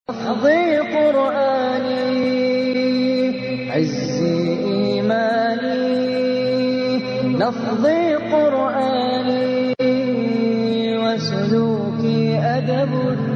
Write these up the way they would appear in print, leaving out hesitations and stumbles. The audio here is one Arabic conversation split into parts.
أحظي قرآني عزي إيماني، لفظي قرآني وسلوكي أدب،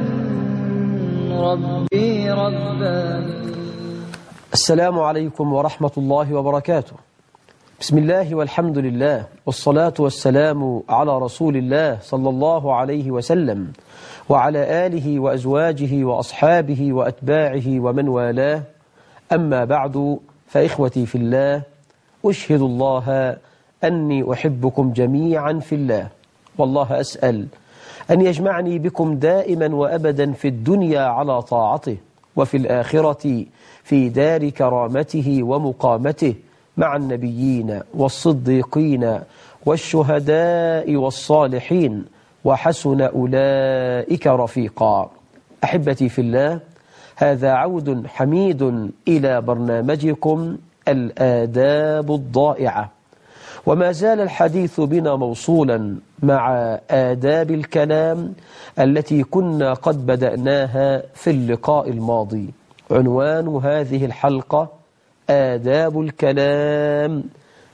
ربي رباني. السلام عليكم ورحمة الله وبركاته. بسم الله والحمد لله، والصلاة والسلام على رسول الله صلى الله عليه وسلم وعلى آله وأزواجه وأصحابه وأتباعه ومن والاه. أما بعد، فإخوتي في الله، أشهد الله أني أحبكم جميعا في الله، والله أسأل أن يجمعني بكم دائما وأبدا في الدنيا على طاعته، وفي الآخرة في دار كرامته ومقامته مع النبيين والصديقين والشهداء والصالحين، وحسن أولئك رفيقا. أحبتي في الله، هذا عود حميد إلى برنامجكم الآداب الضائعة، وما زال الحديث بنا موصولا مع آداب الكلام التي كنا قد بدأناها في اللقاء الماضي. عنوان هذه الحلقة آداب الكلام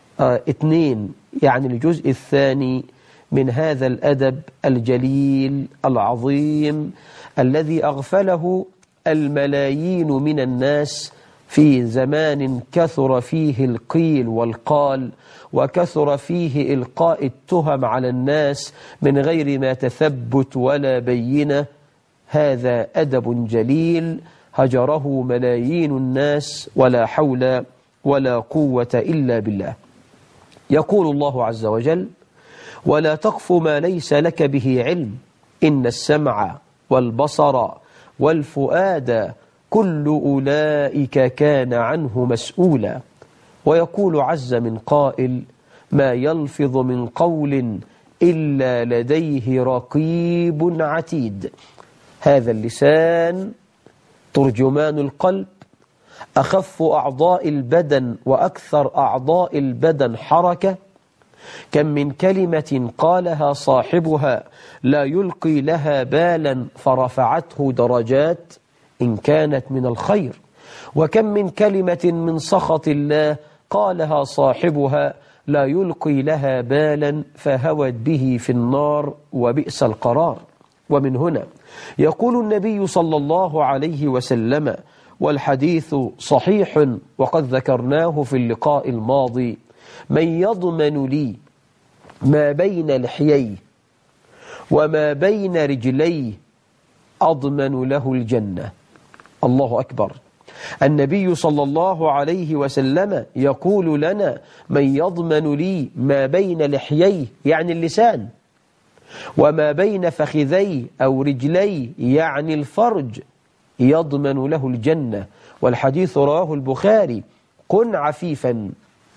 2، يعني الجزء الثاني من هذا الأدب الجليل العظيم الذي أغفله الملايين من الناس في زمان كثر فيه القيل والقال، وكثر فيه إلقاء التهم على الناس من غير ما تثبت ولا بينة. هذا أدب جليل هجره ملايين الناس، ولا حول ولا قوة إلا بالله. يقول الله عز وجل: ولا تقف ما ليس لك به علم، إن السمع والبصر والفؤاد كل أولئك كان عنه مسؤولا. ويقول عز من قائل: ما يلفظ من قول إلا لديه رقيب عتيد. هذا اللسان ترجمان القلب، أخف أعضاء البدن وأكثر أعضاء البدن حركة. كم من كلمة قالها صاحبها لا يلقي لها بالا فرفعته درجات إن كانت من الخير، وكم من كلمة من سخط الله قالها صاحبها لا يلقي لها بالا فهوت به في النار وبئس القرار. ومن هنا يقول النبي صلى الله عليه وسلم، والحديث صحيح وقد ذكرناه في اللقاء الماضي: من يضمن لي ما بين لحييه وما بين رجليه أضمن له الجنة. الله أكبر. النبي صلى الله عليه وسلم يقول لنا: من يضمن لي ما بين لحييه، يعني اللسان، وما بين فخذيه أو رجليه، يعني الفرج، يضمن له الجنة. والحديث رواه البخاري. كن عفيفا،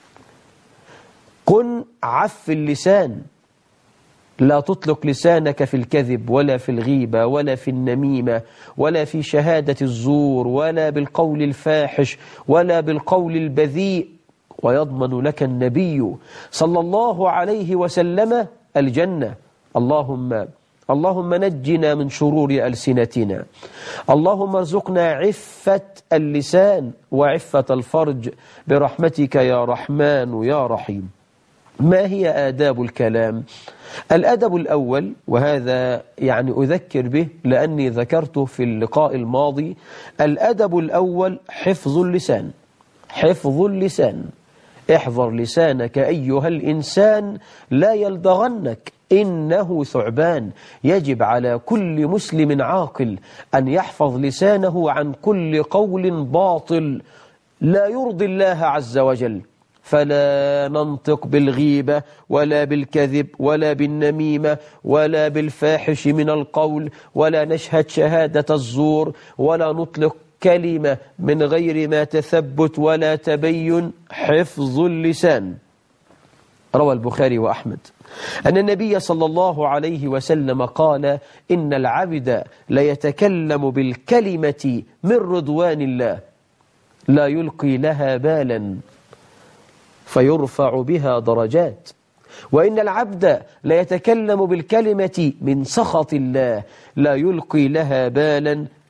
كن عف اللسان، لا تطلق لسانك في الكذب ولا في الغيبة ولا في النميمة ولا في شهادة الزور ولا بالقول الفاحش ولا بالقول البذيء. ويضمن لك النبي صلى الله عليه وسلم الجنة. اللهم نجنا من شرور ألسنتنا، اللهم ارزقنا عفة اللسان وعفة الفرج برحمتك يا رحمن يا رحيم. ما هي آداب الكلام؟ الأدب الأول، وهذا يعني أذكر به لأني ذكرته في اللقاء الماضي، الأدب الأول حفظ اللسان. حفظ اللسان. احذر لسانك أيها الإنسان لا يلدغنك، إنه ثعبان. يجب على كل مسلم عاقل أن يحفظ لسانه عن كل قول باطل لا يرضي الله عز وجل. فلا ننطق بالغيبة ولا بالكذب ولا بالنميمة ولا بالفاحش من القول، ولا نشهد شهادة الزور، ولا نطلق كلمة من غير ما تثبت ولا تبين. حفظ اللسان. روى البخاري وأحمد أن النبي صلى الله عليه وسلم قال: إن العبد ليتكلم بالكلمة من رضوان الله لا يلقي لها بالا فيرفع بها درجات، وإن العبد ليتكلم بالكلمة من سخط الله لا يلقي لها بالا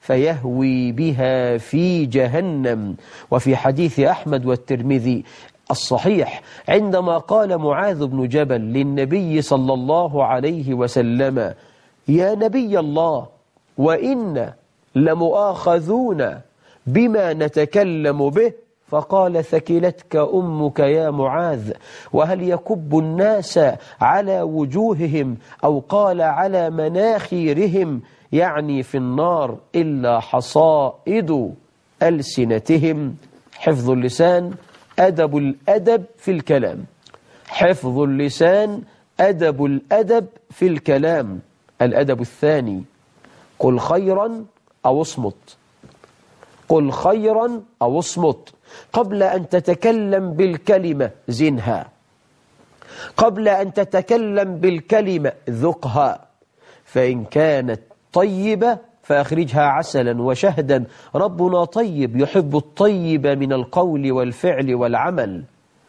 فيهوي بها في جهنم. وفي حديث أحمد والترمذي الصحيح عندما قال معاذ بن جبل للنبي صلى الله عليه وسلم: يا نبي الله، وإنا لمؤاخذون بما نتكلم به، فقال: ثكلتك أمك يا معاذ، وهل يكب الناس على وجوههم أو قال على مناخيرهم، يعني في النار، إلا حصائد ألسنتهم. حفظ اللسان أدب الأدب في الكلام. حفظ اللسان أدب الأدب في الكلام. الأدب الثاني: قل خيرا أو اصمت. قل خيرا أو اصمت. قبل أن تتكلم بالكلمة زنها، قبل أن تتكلم بالكلمة ذقها، فإن كانت طيبة فأخرجها عسلا وشهدا. ربنا طيب يحب الطيب من القول والفعل والعمل.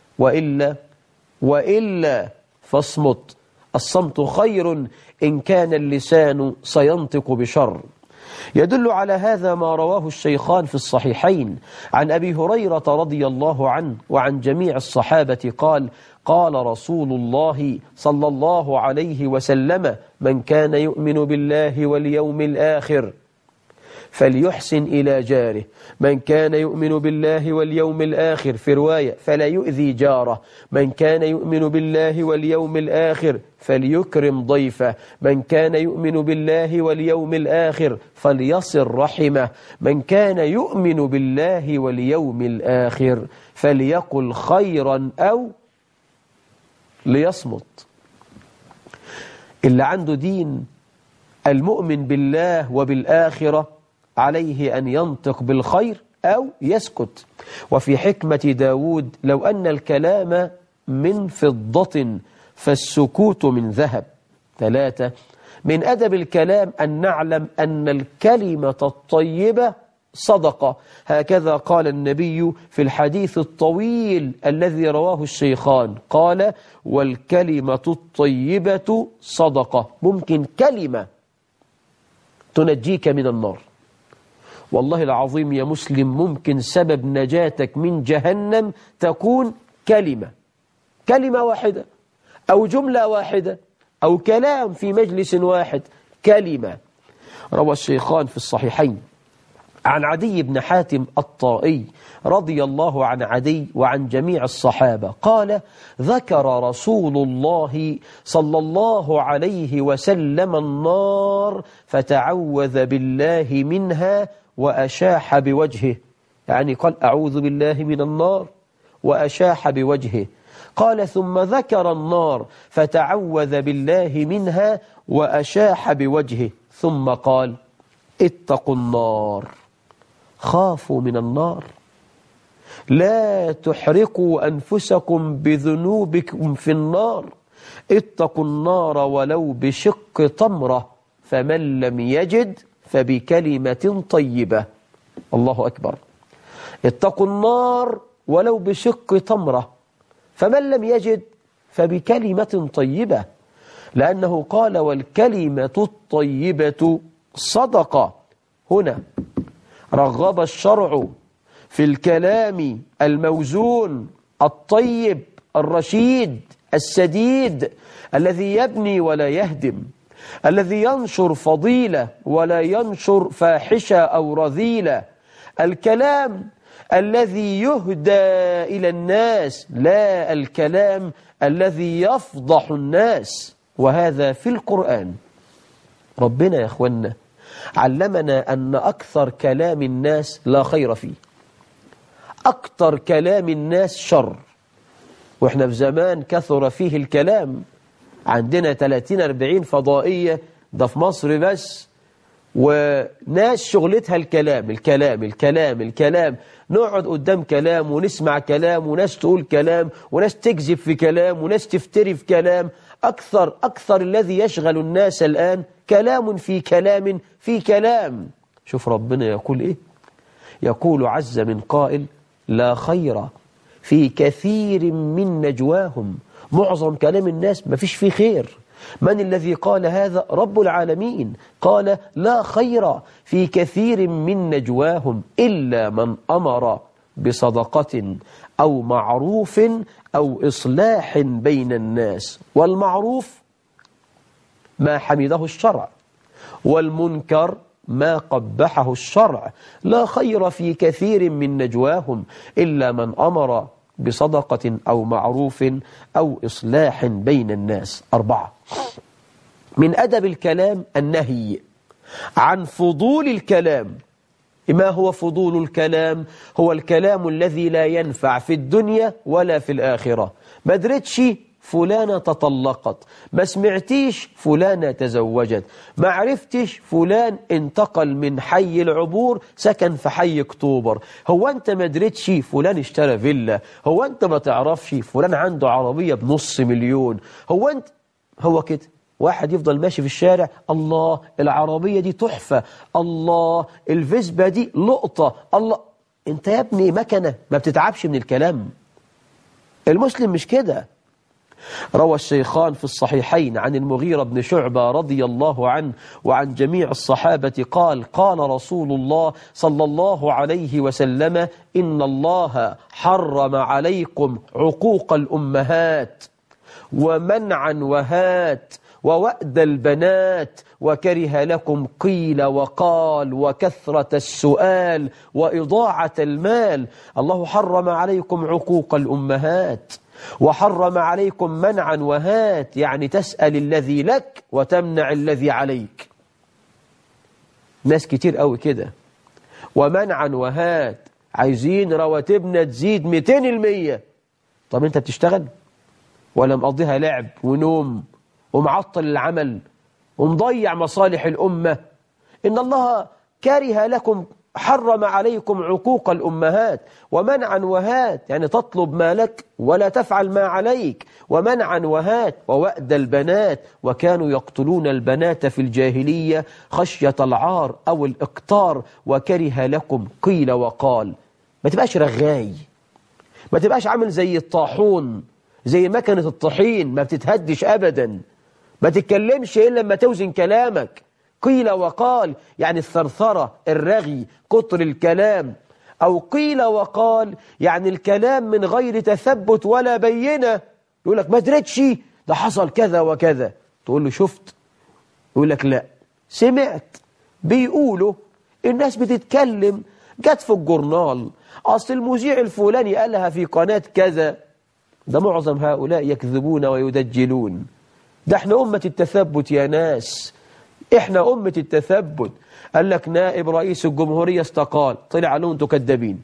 وإلا فاصمت. الصمت خير إن كان اللسان سينطق بشر. يدل على هذا ما رواه الشيخان في الصحيحين عن أبي هريرة رضي الله عنه وعن جميع الصحابة قال: قال رسول الله صلى الله عليه وسلم: من كان يؤمن بالله واليوم الآخر فليحسن إلى جاره. من كان يؤمن بالله واليوم الآخر، في رواية، فلا يؤذي جاره. من كان يؤمن بالله واليوم الآخر فليكرم ضيفه. من كان يؤمن بالله واليوم الآخر فليصل رحمه. من كان يؤمن بالله واليوم الآخر فليقل خيرا أو ليصمت. اللي عنده دين المؤمن بالله وبالآخرة عليه أن ينطق بالخير أو يسكت. وفي حكمة داود: لو أن الكلام من فضة فالسكوت من ذهب. 3. من أدب الكلام أن نعلم أن الكلمة الطيبة صدقة. هكذا قال النبي في الحديث الطويل الذي رواه الشيخان، قال: والكلمة الطيبة صدقة. ممكن كلمة تنجيك من النار. والله العظيم يا مسلم، ممكن سبب نجاتك من جهنم تكون كلمة واحدة أو جملة واحدة أو كلام في مجلس واحد. كلمة. روى الشيخان في الصحيحين عن عدي بن حاتم الطائي رضي الله عن عدي وعن جميع الصحابة قال: ذكر رسول الله صلى الله عليه وسلم النار فتعوذ بالله منها وأشاح بوجهه. يعني قال: أعوذ بالله من النار، وأشاح بوجهه. قال: ثم ذكر النار فتعوذ بالله منها وأشاح بوجهه، ثم قال: اتقوا النار، خافوا من النار، لا تحرقوا أنفسكم بذنوبكم في النار، اتقوا النار ولو بشق تمرة، فمن لم يجد فبكلمة طيبة. الله أكبر. اتقوا النار ولو بشق تمرة، فمن لم يجد فبكلمة طيبة، لأنه قال: والكلمة الطيبة صدقة. هنا رغب الشرع في الكلام الموزون الطيب الرشيد السديد، الذي يبني ولا يهدم، الذي ينشر فضيلة ولا ينشر فاحشة أو رذيلة، الكلام الذي يهدى إلى الناس، لا الكلام الذي يفضح الناس. وهذا في القرآن. ربنا يا أخوانا علمنا أن أكثر كلام الناس لا خير فيه، أكثر كلام الناس شر. وإحنا في زمان كثر فيه الكلام، عندنا 30-40 فضائية ده في مصر بس، وناس شغلتها الكلام الكلام الكلام الكلام. نقعد قدام كلام ونسمع كلام، وناس تقول كلام، وناس تكذب في كلام، وناس تفتري في كلام. أكثر الذي يشغل الناس الآن كلام في كلام في كلام. شوف ربنا يقول إيه؟ يقول عز من قائل: لا خير في كثير من نجواهم. معظم كلام الناس ما فيش فيه خير، من الذي قال هذا؟ رب العالمين قال لا خير في كثير من نجواهم إلا من أمر بصدقة أو معروف أو إصلاح بين الناس. والمعروف ما حمده الشرع، والمنكر ما قبحه الشرع. لا خير في كثير من نجواهم إلا من أمر بصدقة أو معروف أو إصلاح بين الناس. 4. من أدب الكلام النهي عن فضول الكلام. ما هو فضول الكلام؟ هو الكلام الذي لا ينفع في الدنيا ولا في الآخرة. ما درتش فلانة تطلقت، ما سمعتيش فلانة تزوجت، ما عرفتش فلان انتقل من حي العبور سكن في حي اكتوبر، هو انت ما درتش فلان اشترى فيلا، هو انت ما تعرفش فلان عنده عربية ب500,000، هو كده. واحد يفضل ماشي في الشارع، الله العربية دي تحفة، الله الفيسبا دي لقطة، الله. انت يا ابني مكنة ما بتتعبش من الكلام. المسلم مش كده. روى الشيخان في الصحيحين عن المغيرة بن شعبة رضي الله عنه وعن جميع الصحابة قال قال رسول الله صلى الله عليه وسلم إن الله حرم عليكم عقوق الأمهات ومنعا وهات ووأد البنات وكره لكم قيل وقال وكثرة السؤال وإضاعة المال. الله حرم عليكم عقوق الأمهات وحرم عليكم منعا وهات، يعني تسأل الذي لك وتمنع الذي عليك. ناس كتير قوي كده. ومنعا وهات، عايزين رواتبنا تزيد 200%. طب انت بتشتغل ولا مقضيها لعب ونوم ومعطل العمل ومضيع مصالح الأمة؟ إن الله كره لكم حرم عليكم عقوق الأمهات ومنعا وهات، يعني تطلب ما لك ولا تفعل ما عليك، ومنعا وهات ووأد البنات، وكانوا يقتلون البنات في الجاهلية خشية العار أو الإقتار، وكره لكم قيل وقال. ما تبقاش رغاي، ما تبقاش عامل زي الطاحون، زي مكنة الطحين ما بتتهدش أبدا، ما تتكلمش إلا لما توزن كلامك. قيل وقال يعني الثرثرة، الرغي، كتر الكلام. أو قيل وقال يعني الكلام من غير تثبت ولا بينة. يقول لك ما درتش ده حصل كذا وكذا، تقول له شفت؟ يقول لك لا سمعت، بيقولوا الناس بتتكلم، جت في الجورنال، أصل المذيع الفلاني قالها في قناة كذا. ده معظم هؤلاء يكذبون ويدجلون. ده احنا أمة التثبت يا ناس، احنا أمة التثبت. قال لك نائب رئيس الجمهورية استقال، طلع لهم انتوا كدابين.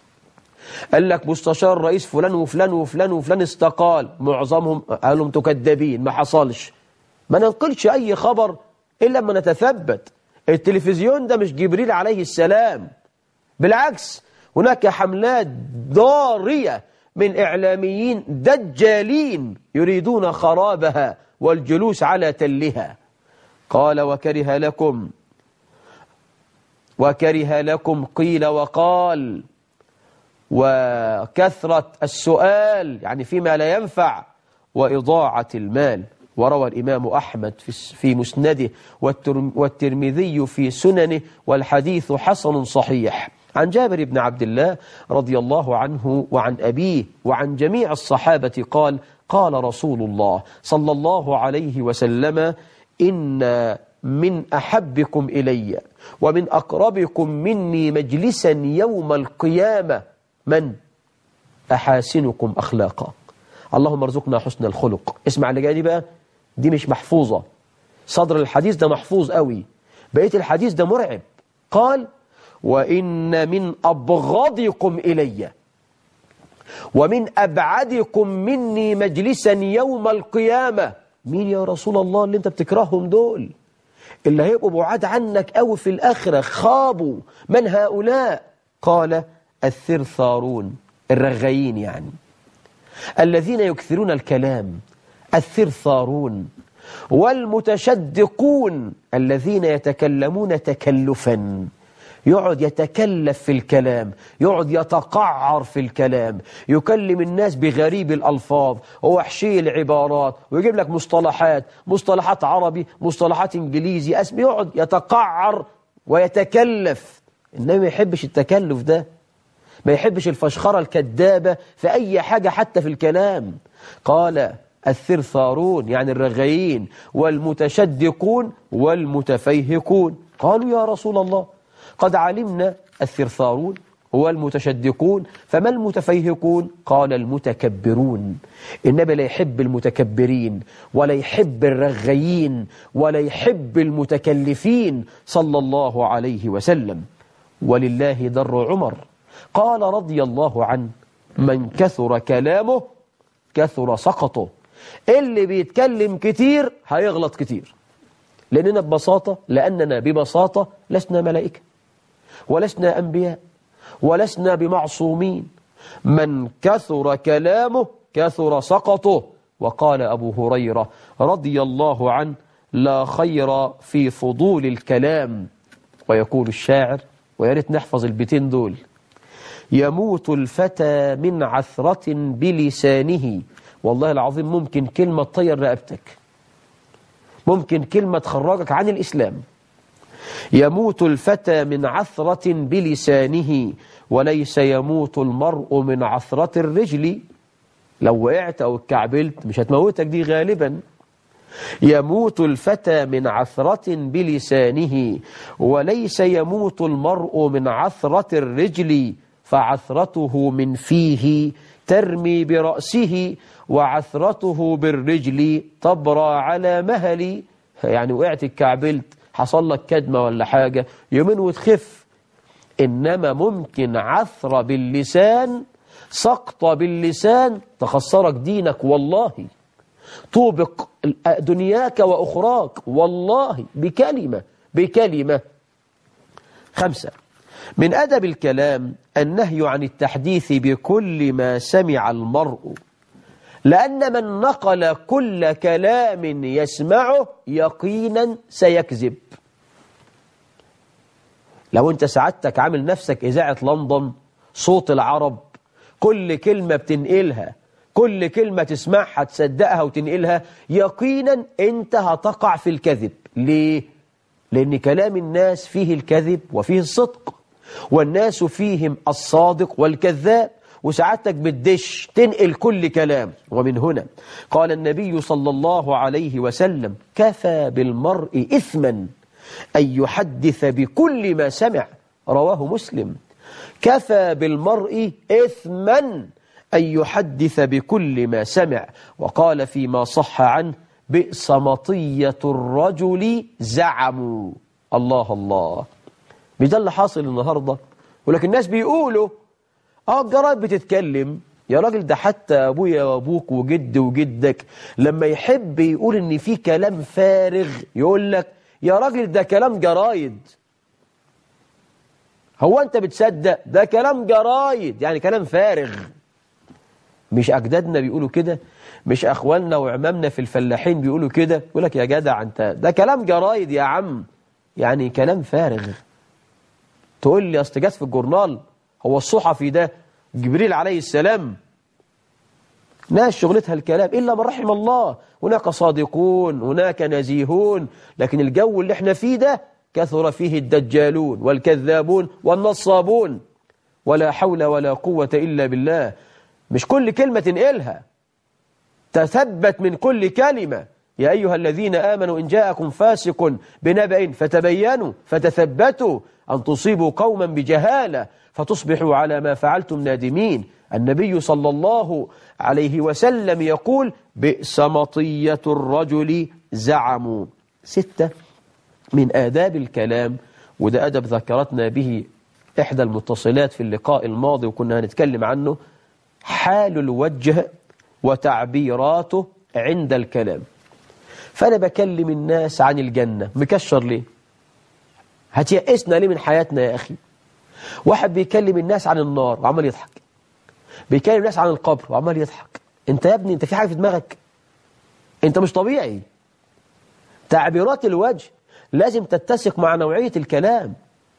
قال لك مستشار رئيس فلان وفلان وفلان وفلان استقال، معظمهم قالوا انتوا كدابين، ما حصلش. ما ننقلش أي خبر إلا لما نتثبت. التلفزيون ده مش جبريل عليه السلام، بالعكس هناك حملات ضارية من إعلاميين دجالين يريدون خرابها والجلوس على تلها. قال وكره لكم قيل وقال وكثرة السؤال، يعني فيما لا ينفع، وإضاعة المال. وروى الإمام أحمد في مسنده والترمذي في سننه والحديث حسن صحيح عن جابر بن عبد الله رضي الله عنه وعن أبيه وعن جميع الصحابة قال قال رسول الله صلى الله عليه وسلم إن من أحبكم إلي ومن أقربكم مني مجلسا يوم القيامة من أحاسنكم أخلاقا. اللهم ارزقنا حسن الخلق. اسمع اللي جاي دي بقى، دي مش محفوظة. صدر الحديث ده محفوظ قوي، بقية الحديث ده مرعب. قال وإن من أبغضكم إلي ومن أبعدكم مني مجلسا يوم القيامة. مين يا رسول الله اللي انت بتكرههم دول؟ اللي هيبقوا بعاد عنك قوي في الآخرة، خابوا. من هؤلاء؟ قال الثرثارون، الرغايين يعني، الذين يكثرون الكلام، الثرثارون. والمتشدقون الذين يتكلمون تكلفا، يقعد يتكلف في الكلام، يقعد يتقعر في الكلام، يكلم الناس بغريب الألفاظ ووحشي العبارات، ويجيب لك مصطلحات عربي، مصطلحات إنجليزي، يقعد يتقعر ويتكلف. إنما ما يحبش التكلف ده، ما يحبش الفشخرة الكذابة في أي حاجة حتى في الكلام. قال الثرثارون يعني الرغيين والمتشدقون والمتفيهقون. قالوا يا رسول الله قد علمنا الثرثارون والمتشدقون، فما المتفيهقون؟ قال المتكبرون. النبي لا يحب المتكبرين ولا يحب الرغيين ولا يحب المتكلفين صلى الله عليه وسلم. ولله در عمر قال رضي الله عنه من كثر كلامه كثر سقطه. اللي بيتكلم كتير هيغلط كتير، لأننا ببساطة لسنا ملائكة ولسنا أنبياء ولسنا بمعصومين. من كثر كلامه كثر سقطه. وقال أبو هريرة رضي الله عنه لا خير في فضول الكلام. ويقول الشاعر، وياريت نحفظ البيتين دول: يموت الفتى من عثرة بلسانه. والله العظيم ممكن كلمة تطير رقبتك، ممكن كلمة تخرجك عن الإسلام. يموت الفتى من عثرة بلسانه وليس يموت المرء من عثرة الرجل. لو وقعت أو اتكعبلت مش هتموتك دي غالبا. يموت الفتى من عثرة بلسانه وليس يموت المرء من عثرة الرجل، فعثرته من فيه ترمي برأسه وعثرته بالرجل تبرى على مهلي. يعني وقعت اتكعبلت، حصل لك كدمة ولا حاجة، يومين وتخف. إنما ممكن عثرة باللسان، سقطة باللسان تخسرك دينك والله، توبق دنياك وأخراك والله بكلمة. 5. من أدب الكلام النهي عن التحديث بكل ما سمع المرء، لأن من نقل كل كلام يسمعه يقينا سيكذب. لو أنت سعادتك عامل نفسك إذاعة لندن، صوت العرب، كل كلمة بتنقلها، كل كلمة تسمعها تصدقها وتنقلها، يقينا أنت هتقع في الكذب. ليه؟ لأن كلام الناس فيه الكذب وفيه الصدق، والناس فيهم الصادق والكذاب، وسعادتك بتدش تنقل كل كلام. ومن هنا قال النبي صلى الله عليه وسلم كفى بالمرء إثما أن يحدث بكل ما سمع. رواه مسلم. كفى بالمرء إثما أن يحدث بكل ما سمع. وقال فيما صح عنه بئس مطية الرجل زعموا. الله الله، مش ده اللي حاصل النهاردة؟ ولكن الناس بيقولوا الجرايد بتتكلم. يا راجل ده حتى أبويا وأبوك وجد وجدك لما يحب يقول إن في كلام فارغ يقول لك يا راجل ده كلام جرايد. هو أنت بتصدق؟ ده كلام جرايد، يعني كلام فارغ. مش أجدادنا بيقولوا كده؟ مش أخوالنا وعمامنا في الفلاحين بيقولوا كده؟ يقول لك يا جدع أنت ده كلام جرايد يا عم، يعني كلام فارغ. تقول لي أصل جت في الجورنال، هو الصحفي ده جبريل عليه السلام؟ ناس شغلتها الكلام إلا من رحم الله. هناك صادقون، هناك نزيهون، لكن الجو اللي احنا فيه ده كثر فيه الدجالون والكذابون والنصابون. ولا حول ولا قوة إلا بالله. مش كل كلمة تنقلها، تثبت من كل كلمة. يا أيها الذين آمنوا إن جاءكم فاسق بنبأ فتبينوا فتثبتوا أن تصيبوا قوما بجهالة فتصبحوا على ما فعلتم نادمين. النبي صلى الله عليه وسلم يقول بئس مطية الرجل زعموا. 6. من آداب الكلام، وده أدب ذكرتنا به إحدى المتصلات في اللقاء الماضي وكنا هنتكلم عنه، حال الوجه وتعبيراته عند الكلام. فأنا بكلم الناس عن الجنة، مكشر ليه؟ هتيأسنا ليه من حياتنا يا أخي؟ واحد بيكلم الناس عن النار وعمال يضحك، بيكلم الناس عن القبر وعمال يضحك. انت يا ابني انت في حاجة في دماغك؟ انت مش طبيعي. تعبيرات الوجه لازم تتسق مع نوعية الكلام.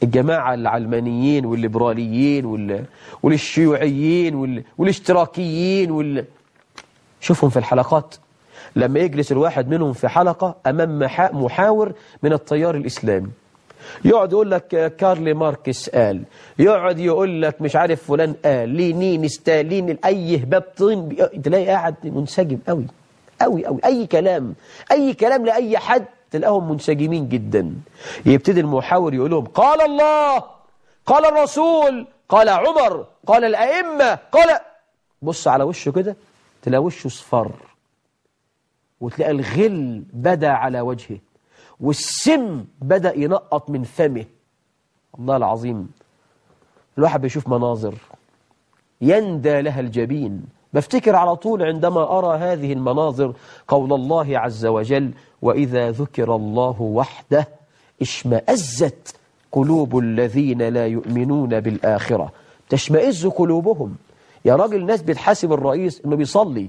الجماعة العلمانيين والليبراليين والشيوعيين والاشتراكيين شوفهم في الحلقات لما يجلس الواحد منهم في حلقة أمام محاور من التيار الإسلامي، يقعد يقول لك كارل ماركس قال، يقعد يقول لك مش عارف فلان قال، لينين ستالين، أي هباب طين، تلاقي قاعد منسجم قوي قوي قوي. أي كلام لأي حد تلاقيهم منسجمين جدا. يبتدي المحاور يقول لهم قال الله، قال الرسول، قال عمر، قال الأئمة، قال، بص على وشه كده تلاقي وشه صفر، وتلاقي الغل بدأ على وجهه، والسم بدأ ينقط من فمه. الله العظيم، الواحد بيشوف مناظر يندى لها الجبين. بفتكر على طول عندما أرى هذه المناظر قول الله عز وجل: وإذا ذكر الله وحده اشمأزت قلوب الذين لا يؤمنون بالآخرة. تشمئز قلوبهم. يا راجل، ناس بتحاسب الرئيس إنه بيصلي،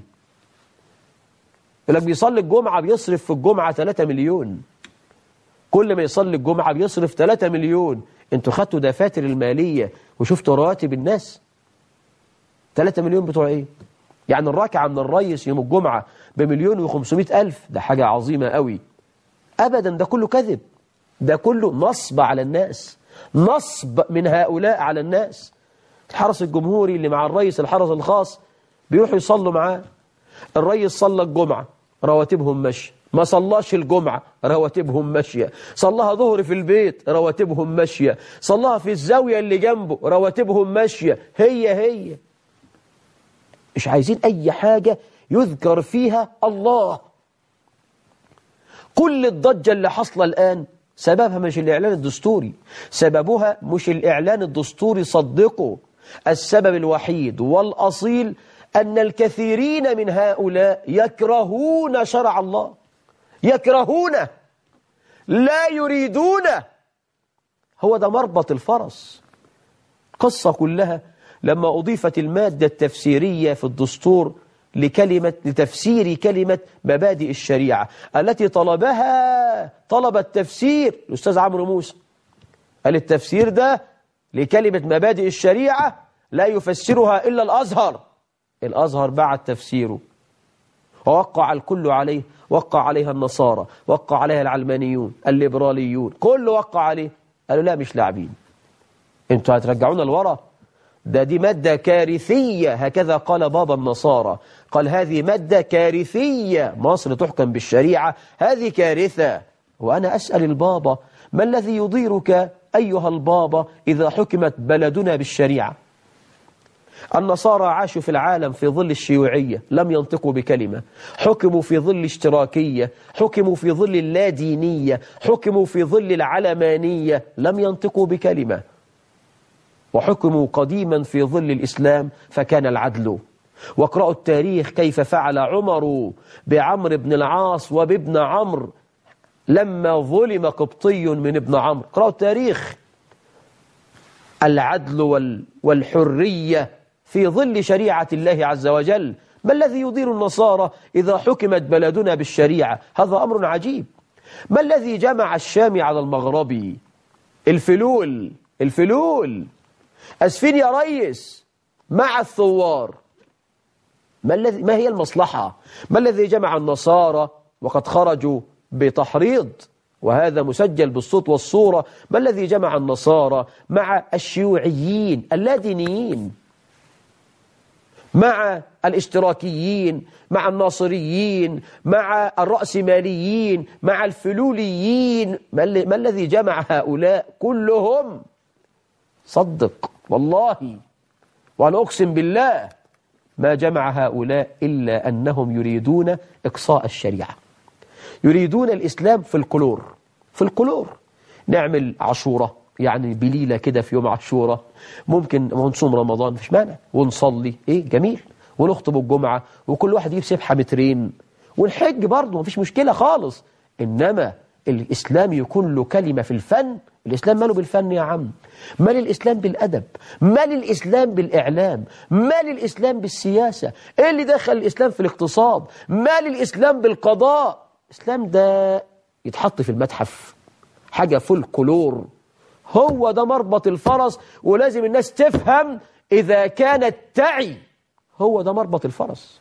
لما بيصلي الجمعة بيصرف في الجمعة 3 مليون، كل ما يصلي الجمعة بيصرف 3 مليون. انتوا خدتوا دفاتر المالية وشفتوا رواتب الناس؟ 3 مليون بتوع ايه؟ يعني الركعة من الرئيس يوم الجمعة ب1,500,000، ده حاجة عظيمة قوي. أبدا، ده كله كذب، ده كله نصب على الناس، نصب من هؤلاء على الناس. الحرس الجمهوري اللي مع الرئيس الحرس الخاص بيروحوا يصلوا معاه. الرئيس صلى الجمعة رواتبهم ماشية، ما صلاش الجمعة رواتبهم ماشية، صلاها ظهر في البيت رواتبهم ماشية، صلاها في الزاوية اللي جنبه رواتبهم ماشية. هي مش عايزين أي حاجة يذكر فيها الله. كل الضجة اللي حصل الآن سببها مش الإعلان الدستوري، سببها مش الإعلان الدستوري، صدقوا. السبب الوحيد والأصيل أن الكثيرين من هؤلاء يكرهون شرع الله، يكرهونه، لا يريدونه. هو ده مربط الفرس. قصة كلها لما أضيفت المادة التفسيرية في الدستور لتفسير كلمة مبادئ الشريعة التي طلب التفسير الأستاذ عمرو موسى، قال التفسير ده لكلمة مبادئ الشريعة لا يفسرها إلا الأزهر. الأزهر بعد تفسيره ووقع الكل عليه، وقع عليها النصارى، وقع عليها العلمانيون، الليبراليون، كل وقع عليه. قالوا لا، مش لاعبين، انتوا هترجعونا لورا، دي مادة كارثية. هكذا قال بابا النصارى، قال هذه مادة كارثية، مصر تحكم بالشريعة، هذه كارثة. وأنا أسأل البابا: ما الذي يضيرك أيها البابا إذا حكمت بلدنا بالشريعة؟ النصارى عاشوا في العالم في ظل الشيوعية، لم ينطقوا بكلمة، حكموا في ظل اشتراكية، حكموا في ظل اللادينية، حكموا في ظل العلمانية، لم ينطقوا بكلمة. وحكموا قديما في ظل الإسلام فكان العدل. واقرأوا التاريخ كيف فعل عمر بعمر بن العاص وبابن عمرو لما ظلم قبطي من ابن عمرو. اقرأوا التاريخ. العدل والحرية في ظل شريعة الله عز وجل. ما الذي يضير النصارى إذا حكمت بلدنا بالشريعة؟ هذا أمر عجيب. ما الذي جمع الشام على المغربي؟ الفلول أسفين يا ريس مع الثوار. ما هي المصلحة؟ ما الذي جمع النصارى وقد خرجوا بتحريض، وهذا مسجل بالصوت والصورة، ما الذي جمع النصارى مع الشيوعيين اللادينيين، مع الاشتراكيين، مع الناصريين، مع الرأسماليين، مع الفلوليين؟ ما الذي جمع هؤلاء كلهم؟ صدق والله وأنا أقسم بالله ما جمع هؤلاء إلا أنهم يريدون إقصاء الشريعة، يريدون الإسلام في الكلور. نعمل عاشوراء، يعني بليلة كده في يوم عاشوراء، ممكن ونصوم رمضان مفيش مانع، ونصلي جميل، ونخطب الجمعة، وكل واحد يجيب سبحة مترين، والحج برضه مفيش مشكلة خالص. إنما الإسلام يكون له كلمة في الفن. الإسلام ماله بالفن يا عم؟ مال الإسلام بالأدب؟ مال الإسلام بالإعلام؟ مال الإسلام بالسياسة؟ إيه اللي دخل الإسلام في الاقتصاد؟ مال الإسلام بالقضاء؟ الإسلام ده يتحط في المتحف، حاجة فولكلور. هو ده مربط الفرس، ولازم الناس تفهم إذا كانت تعي هو ده مربط الفرس.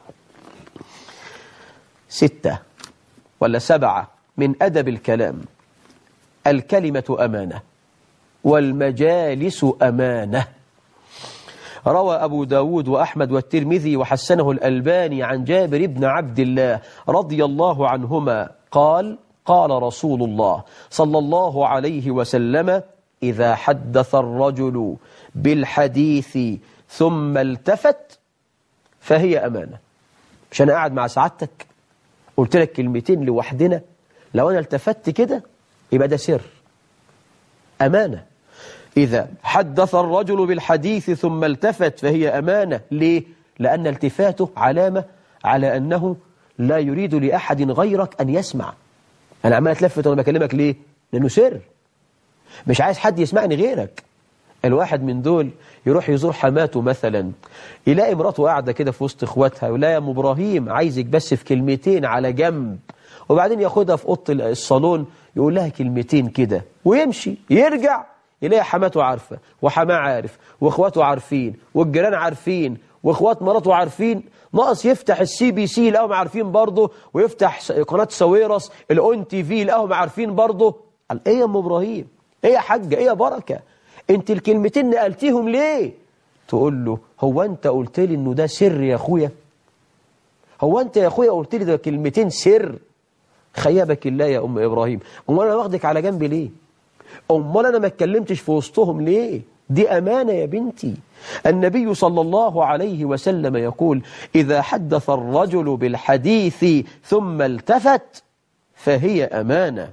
6 ولا 7 من أدب الكلام: الكلمة أمانة والمجالس أمانة. روى أبو داود وأحمد والترمذي وحسنه الألباني عن جابر بن عبد الله رضي الله عنهما قال: قال رسول الله صلى الله عليه وسلم: إذا حدث الرجل بالحديث ثم التفت فهي أمانة. مش أنا قاعد مع سعادتك قلت لك كلمتين لوحدنا، لو أنا التفت كده يبقى ده سر، أمانة. إذا حدث الرجل بالحديث ثم التفت فهي أمانة. ليه؟ لأن التفاته علامة على أنه لا يريد لأحد غيرك أن يسمع. أنا عمال أتلفت وأنا بكلمك ليه؟ لأنه سر، مش عايز حد يسمعني غيرك. الواحد من دول يروح يزور حماته مثلا، يلاقي مراته قاعدة كده في وسط اخواتها، يقول لها يا ام ابراهيم عايزك بس في كلمتين على جنب، وبعدين ياخدها في اوضه الصالون يقول لها كلمتين كده ويمشي. يرجع يلاقي حماته عارفة وحماه عارف واخواته عارفين والجيران عارفين واخوات مراته عارفين، ناقص يفتح الCBC لقاهم عارفين برضه، ويفتح قناة ساويرس الأون تي في لقاهم عارفين برضه. قال ايه يا ام ابراهيم، ايه يا حاجة، ايه يا بركة، انت الكلمتين نقلتيهم ليه؟ تقول له هو انت قلت لي انه ده سر يا اخويا؟ هو انت يا اخويا قلت لي ده كلمتين سر؟ خيبك الله يا ام ابراهيم، امال انا واخدك على جنب ليه؟ امال انا ما اتكلمتش في وسطهم ليه؟ دي امانه يا بنتي. النبي صلى الله عليه وسلم يقول: اذا حدث الرجل بالحديث ثم التفت فهي امانه.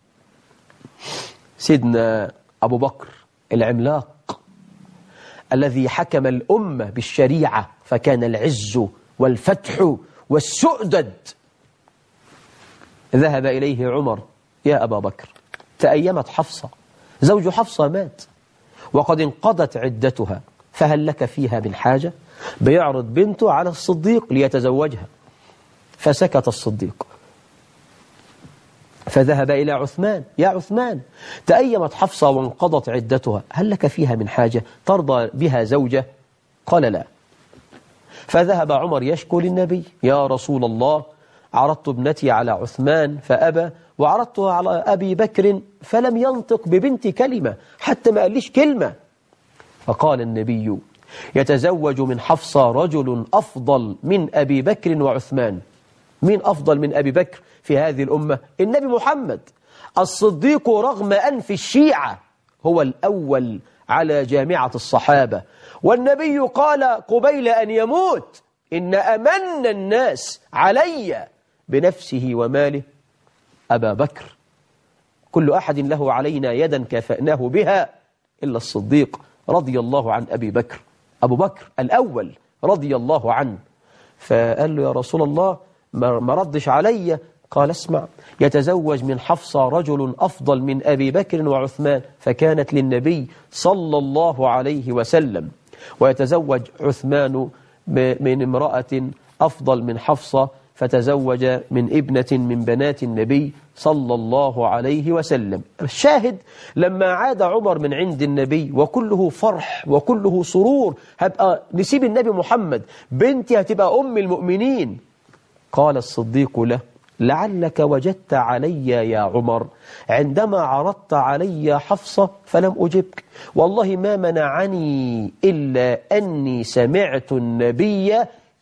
سيدنا ابو بكر العملاق الذي حكم الأمة بالشريعة فكان العز والفتح والسؤدد، ذهب إليه عمر: يا أبا بكر، تأيمت حفصة، زوج حفصة مات وقد انقضت عدتها، فهل لك فيها من حاجة؟ بيعرض بنته على الصديق ليتزوجها، فسكت الصديق، فذهب إلى عثمان: يا عثمان، تأيمت حفصة وانقضت عدتها، هل لك فيها من حاجة ترضى بها زوجة؟ قال لا. فذهب عمر يشكو للنبي: يا رسول الله، عرضت ابنتي على عثمان فأبى، وعرضتها على أبي بكر فلم ينطق ببنتي كلمة، حتى ما قاليش كلمة. فقال النبي: يتزوج من حفصة رجل أفضل من أبي بكر وعثمان. مين أفضل من أبي بكر في هذه الأمة؟ النبي محمد. الصديق رغم أنف الشيعة هو الأول على جامعة الصحابة، والنبي قال قبيل أن يموت: إن أمن الناس علي بنفسه وماله أبا بكر، كل أحد له علينا يدا كافأناه بها إلا الصديق رضي الله عن أبي بكر. أبو بكر الأول رضي الله عنه. فقال له: يا رسول الله، ما ردش علي. قال: اسمع، يتزوج من حفصة رجل أفضل من أبي بكر وعثمان، فكانت للنبي صلى الله عليه وسلم، ويتزوج عثمان من امرأة أفضل من حفصة، فتزوج من ابنة من بنات النبي صلى الله عليه وسلم. الشاهد: لما عاد عمر من عند النبي وكله فرح وكله سرور، هبقى نسيب النبي محمد، بنتي هتبقى أم المؤمنين. قال الصديق له: لعلك وجدت علي يا عمر عندما عرضت علي حفصة فلم أجبك، والله ما منعني إلا أني سمعت النبي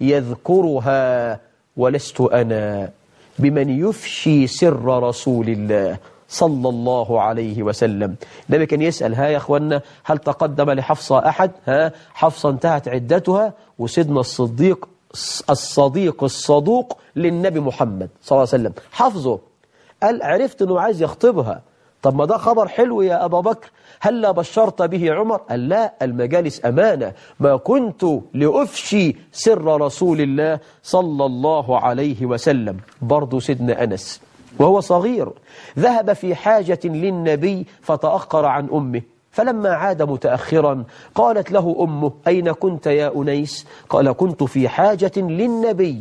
يذكرها، ولست أنا بمن يفشي سر رسول الله صلى الله عليه وسلم. النبي كان يسأل: ها يا أخوانا، هل تقدم لحفصة أحد؟ ها، حفصة انتهت عدتها، وسيدنا الصديق الصديق الصدوق للنبي محمد صلى الله عليه وسلم حفظه، قال: عرفت أنه عايز يخطبها. طب ما ده خبر حلو يا أبا بكر، هل بشرت به عمر؟ قال: لا، المجالس أمانة، ما كنت لأفشي سر رسول الله صلى الله عليه وسلم. برضو سيدنا أنس وهو صغير ذهب في حاجة للنبي فتأخر عن أمه، فلما عاد متأخرا قالت له أمه: أين كنت يا أنيس؟ قال: كنت في حاجة للنبي،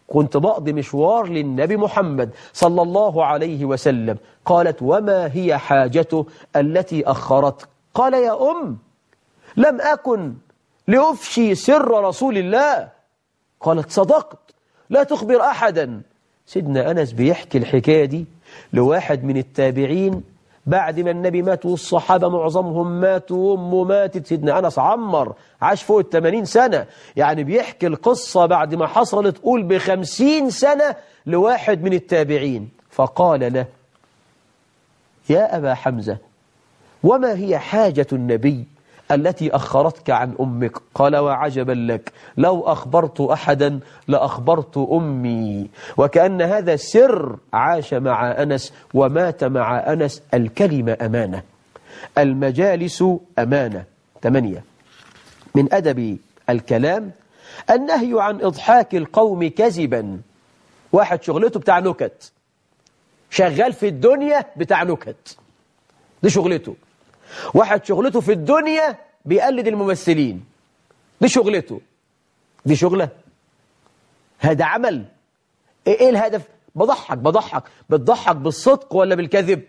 كنت بقضي مشوار للنبي محمد صلى الله عليه وسلم. قالت: وما هي حاجته التي أخرت؟ قال: يا لم أكن لأفشي سر رسول الله. قالت: صدقت، لا تخبر أحدا. سيدنا أنس بيحكي الحكاية دي لواحد من التابعين بعد ما النبي مات والصحابة معظمهم ماتوا وأمه ماتت. سيدنا أنس عمر، عاش فوق 80 سنة، يعني بيحكي القصة بعد ما حصلت قول ب50 سنة لواحد من التابعين. فقال له: يا أبا حمزة، وما هي حاجة النبي التي أخرتك عن أمك؟ قال: وعجبا لك، لو أخبرت أحدا لأخبرت أمي. وكأن هذا سر عاش مع أنس ومات مع أنس. الكلمة أمانة، المجالس أمانة. 8 من أدب الكلام النهي عن إضحاك القوم كذبا. واحد شغلته بتاع نكت، شغال في الدنيا بتاع نكت، دي شغلته. واحد شغلته في الدنيا بيقلد الممثلين، دي شغلته. دي شغلة؟ هذا عمل؟ ايه الهدف؟ بضحك. بتضحك بالصدق ولا بالكذب؟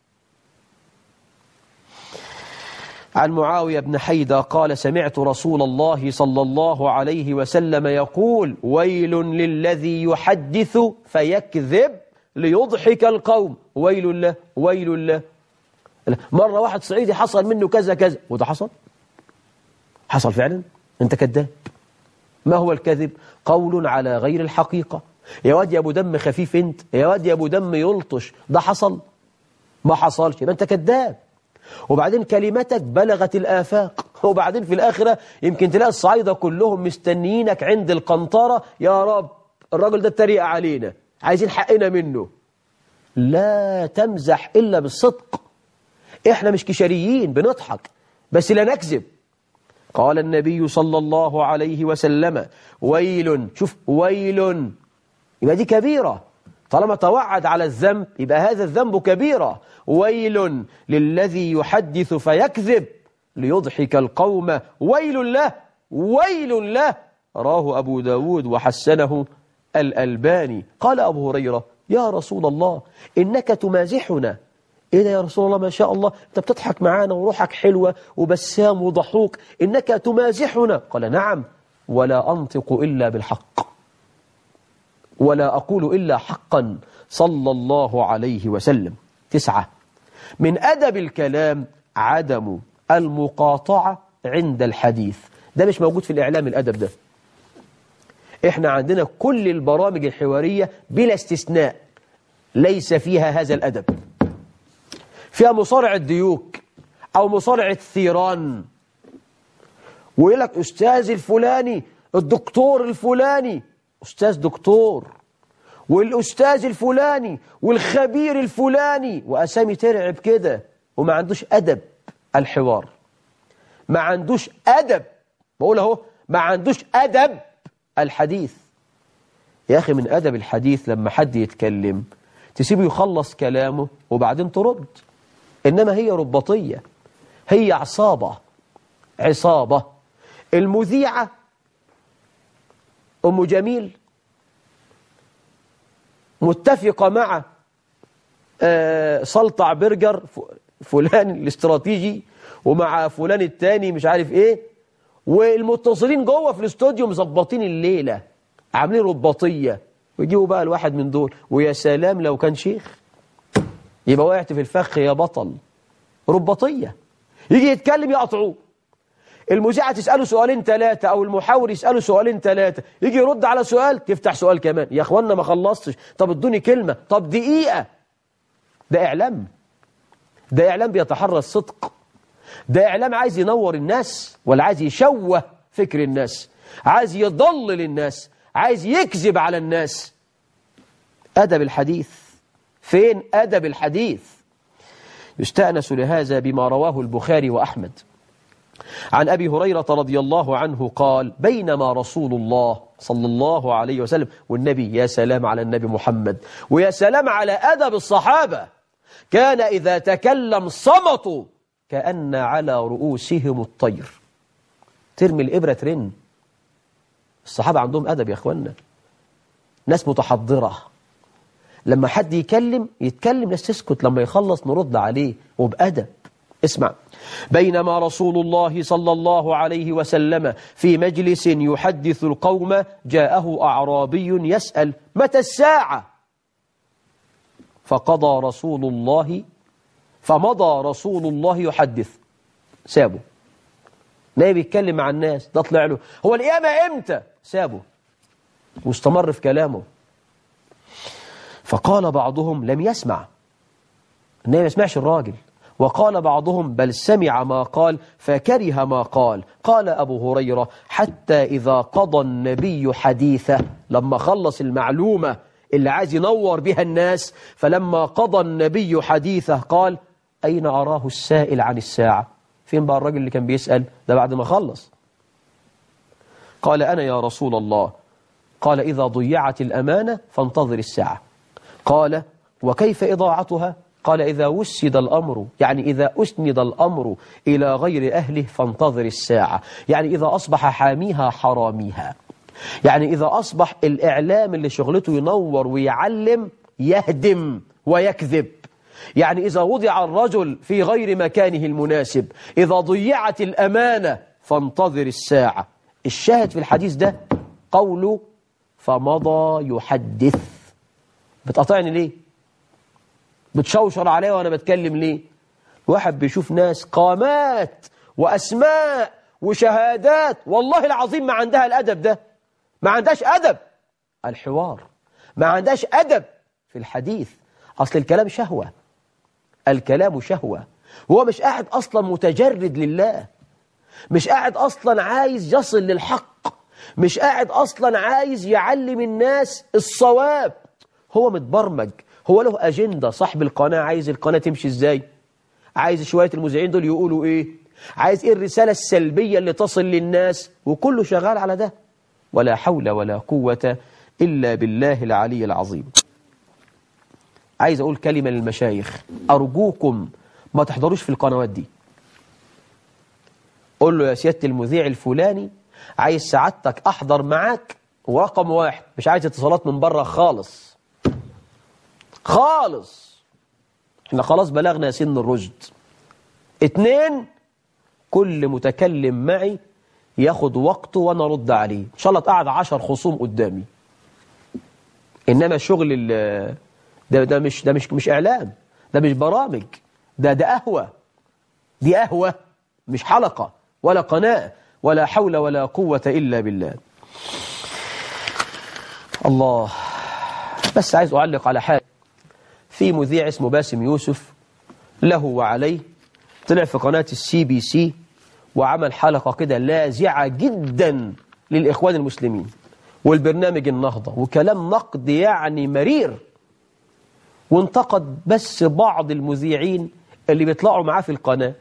عن معاوية بن حيدة قال: سمعت رسول الله صلى الله عليه وسلم يقول: ويل للذي يحدث فيكذب ليضحك القوم. ويل له، ويل له. مرة واحد صعيدي حصل منه كذا كذا، وده حصل فعلا. انت كذاب. ما هو الكذب؟ قول على غير الحقيقة. يا واد يا ابو دم خفيف انت، يا واد يا ابو دم يلطش، ده حصل؟ ما حصلش، يبقى انت كذاب. وبعدين كلمتك بلغت الآفاق، وبعدين في الآخرة يمكن تلاقي الصعايدة كلهم مستنيينك عند القنطرة: يا رب الراجل ده اتريق علينا، عايزين حقنا منه. لا تمزح إلا بالصدق. احنا مش كشريين بنضحك بس لا نكذب. قال النبي صلى الله عليه وسلم: ويل، شوف ويل، يبقى دي كبيرة. طالما توعد على الذنب يبقى هذا الذنب كبيرة. ويل للذي يحدث فيكذب ليضحك القوم. ويل له، ويل له. راه أبو داود وحسنه الألباني. قال أبو هريرة: يا رسول الله إنك تمازحنا. إيه ده يا رسول الله؟ ما شاء الله، أنت بتضحك معانا وروحك حلوة وبسام وضحوك، إنك تمازحنا. قال: نعم، ولا أنطق إلا بالحق، ولا أقول إلا حقا، صلى الله عليه وسلم. 9 من أدب الكلام عدم المقاطعة عند الحديث. ده مش موجود في الإعلام، الأدب ده. إحنا عندنا كل البرامج الحوارية بلا استثناء ليس فيها هذا الأدب. فيها مصارعة ديوك أو مصارعة ثيران، ويقول لك أستاذ الفلاني، الدكتور الفلاني، أستاذ دكتور، والأستاذ الفلاني، والخبير الفلاني، وأسامي ترعب كده، وما عندوش أدب الحوار، ما عندوش أدب. بقول اهو، ما عندوش أدب الحديث. يا أخي من أدب الحديث لما حد يتكلم تسيبه يخلص كلامه وبعدين ترد. إنما هي رباطية، هي عصابة. المذيعة أم جميل متفقة مع سلطع برجر فلان الاستراتيجي ومع فلان التاني مش عارف ايه، والمتصلين جوه في الاستوديو مظبطين الليلة، عاملين رباطية، ويجيبوا بقى الواحد من دول. ويا سلام لو كان شيخ، يبقى وقعت في الفخ يا بطل. رباطية، يجي يتكلم يقطعوه. المذيعة تسأله سؤالين ثلاثة أو المحاور يسأله سؤالين ثلاثة، يجي يرد على سؤال تفتح سؤال كمان. يا أخوانا ما خلصتش، طب ادوني كلمة، طب دقيقة. ده إعلام، ده إعلام بيتحرى الصدق، ده إعلام عايز ينور الناس ولا عايز يشوه فكر الناس، عايز يضلل الناس، عايز يكذب على الناس. أدب الحديث فين؟ أدب الحديث. يستأنس لهذا بما رواه البخاري وأحمد عن أبي هريرة رضي الله عنه قال: بينما رسول الله صلى الله عليه وسلم، والنبي، يا سلام على النبي محمد ويا سلام على أدب الصحابة، كان إذا تكلم صمتوا كأن على رؤوسهم الطير. ترمي الإبرة ترن. الصحابة عندهم أدب يا أخوانا. ناس متحضرة، لما حد يتكلم ناس تسكت، لما يخلص نرد عليه وبأدب. اسمع: بينما رسول الله صلى الله عليه وسلم في مجلس يحدث القوم جاءه أعرابي يسأل: متى الساعة؟ فمضى رسول الله يحدث. سابه، نايم يتكلم مع الناس، ده طلع له: هو القيامة امتى؟ سابه واستمر في كلامه. فقال بعضهم: لم يسمع، النبي ما يسمعش الراجل. وقال بعضهم: بل سمع ما قال فكره ما قال. قال أبو هريرة: حتى إذا قضى النبي حديثه، لما خلص المعلومة اللي عايز ينور بها الناس، فلما قضى النبي حديثه قال: أين أراه السائل عن الساعة؟ فين بقى الراجل اللي كان بيسأل ده بعد ما خلص؟ قال: أنا يا رسول الله. قال: إذا ضيعت الأمانة فانتظر الساعة. قال: وكيف إضاعتها؟ قال: إذا وسد الأمر، يعني إذا أسند الأمر إلى غير أهله فانتظر الساعة، يعني إذا أصبح حاميها حراميها، يعني إذا أصبح الإعلام اللي شغلته ينور ويعلم يهدم ويكذب، يعني إذا وضع الرجل في غير مكانه المناسب، إذا ضيعت الأمانة فانتظر الساعة. الشاهد في الحديث ده قوله: فمضى يحدث. بتقطعني ليه؟ بتشوشر عليه وأنا بتكلم ليه؟ واحد بيشوف ناس قامات وأسماء وشهادات، والله العظيم ما عندها الأدب ده، ما عندهاش أدب الحوار، ما عندهاش أدب في الحديث. أصل الكلام شهوة، الكلام شهوة، وهو مش قاعد أصلا متجرد لله، مش قاعد أصلا عايز يصل للحق، مش قاعد أصلا عايز يعلم الناس الصواب. هو متبرمج، هو له أجندة. صاحب القناة عايز القناة تمشي إزاي، عايز شوية المذيعين دول يقولوا إيه، عايز إيه الرسالة السلبية اللي تصل للناس، وكله شغال على ده. ولا حول ولا قوة إلا بالله العلي العظيم. عايز أقول كلمة للمشايخ: أرجوكم ما تحضروش في القنوات دي. قول له: يا سيادة المذيع الفلاني، عايز سعادتك أحضر معاك، ورقم 1 مش عايز اتصالات من بره خالص خالص، احنا خلاص بلغنا سن الرشد. 2، كل متكلم معي ياخد وقته وانا ارد عليه، ان شاء الله تقعد 10 خصوم قدامي. انما الشغل ده مش اعلام، ده مش برامج، ده قهوة، دي قهوة مش حلقة ولا قناة. ولا حول ولا قوة إلا بالله. الله. بس عايز أعلق على حاجة. في مذيع اسمه باسم يوسف، له وعليه، طلع في قناة الCBC وعمل حلقة كده لاذعة جدا للإخوان المسلمين والبرنامج النهضة، وكلام نقد يعني مرير، وانتقد بس بعض المذيعين اللي بيطلعوا معاه في القناة.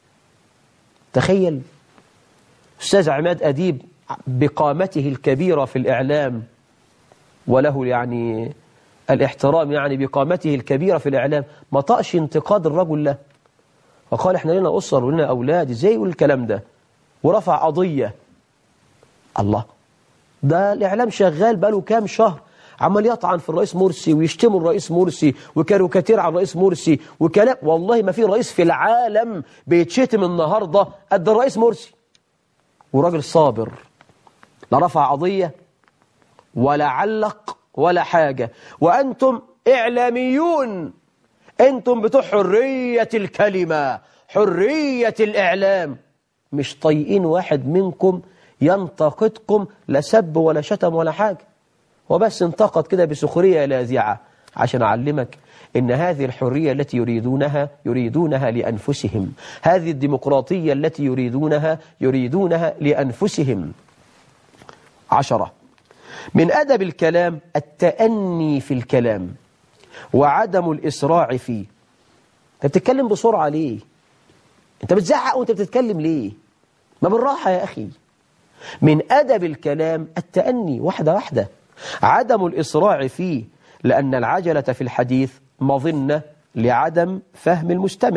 تخيل أستاذ عماد أديب بقامته الكبيرة في الإعلام، وله يعني الاحترام، يعني بقامته الكبيرة في الإعلام، ما طقش انتقاد الرجل له، وقال: احنا لنا أسر ولنا أولاد، ازاي يقول الكلام ده؟ ورفع قضية. الله، ده الإعلام شغال بقاله كام شهر عمال يطعن في الرئيس مرسي ويشتموا الرئيس مرسي وكاريكاتير على الرئيس مرسي وكلام. والله ما في رئيس في العالم بيتشتم النهاردة قد الرئيس مرسي، وراجل صابر، لا رفع قضية ولا علق ولا حاجة. وأنتم إعلاميون، أنتم بتوع حرية الكلمة، حرية الإعلام، مش طايقين واحد منكم ينتقدكم، لا سب ولا شتم ولا حاجة، وبس انتقد كده بسخرية لاذعة عشان أعلمك إن هذه الحرية التي يريدونها لأنفسهم، هذه الديمقراطية التي يريدونها لأنفسهم. 10، من أدب الكلام التأني في الكلام وعدم الإسراع فيه. أنت بتتكلم بسرعة ليه؟ أنت بتزعق وأنت بتتكلم ليه؟ ما بالراحة يا أخي. من أدب الكلام التأني، واحدة واحدة، عدم الإسراع فيه، لأن العجلة في الحديث مظنة لعدم فهم المستمع،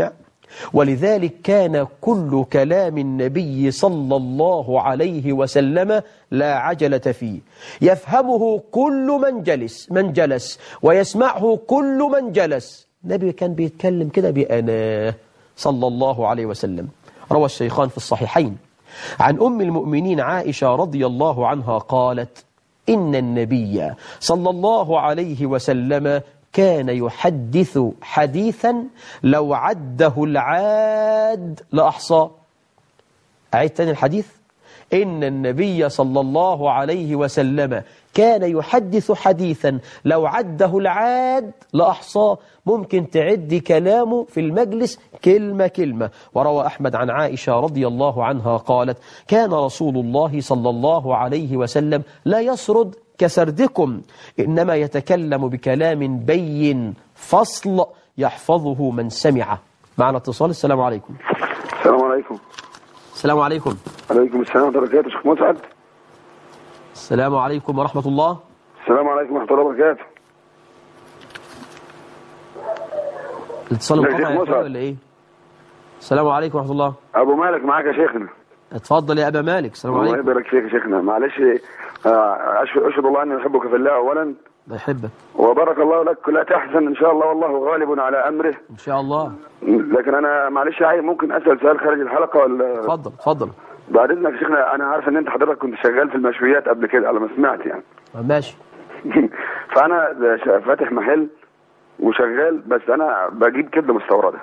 ولذلك كان كل كلام النبي صلى الله عليه وسلم لا عجلة فيه، يفهمه كل من جلس ويسمعه كل من جلس. النبي كان بيتكلم كده بأناه صلى الله عليه وسلم. روى الشيخان في الصحيحين عن أم المؤمنين عائشة رضي الله عنها قالت: إن النبي صلى الله عليه وسلم كان يحدث حديثا لو عده العاد لأحصاه. أعيد تاني الحديث: إن النبي صلى الله عليه وسلم كان يحدث حديثا لو عده العاد لأحصاه. ممكن تعدي كلامه في المجلس كلمة كلمة. وروى أحمد عن عائشة رضي الله عنها قالت: كان رسول الله صلى الله عليه وسلم لا يسرد كسردكم، إنما يتكلم بكلام بين فصل يحفظه من سمعه. معنا اتصال. السلام عليكم. السلام عليكم. السلام عليكم. عليكم السلام ورحمة الله وبركاته. شيخ مسعد. السلام عليكم ورحمة الله. السلام عليكم ورحمة الله وبركاته. الاتصال انقطع ولا ايه؟ السلام عليكم ورحمة الله. أبو مالك معاك يا شيخنا. اتفضل يا أبا مالك. السلام عليكم. الله يبارك فيك يا شيخنا. معلش أشهد الله أني أحبك في الله أولا. الله يحبك. وبارك الله لك. لا تحزن إن شاء الله والله غالب على أمره. إن شاء الله. لكن أنا معلش عايز ممكن أسأل سؤال خارج الحلقة ولا؟ اتفضل اتفضل. بعد إذنك يا شيخنا، أنا عارف إن أنت حضرتك كنت شغال في المشويات قبل كده على ما سمعت يعني. ماشي. فأنا فاتح محل وشغال، بس أنا بجيب كبدة مستوردة.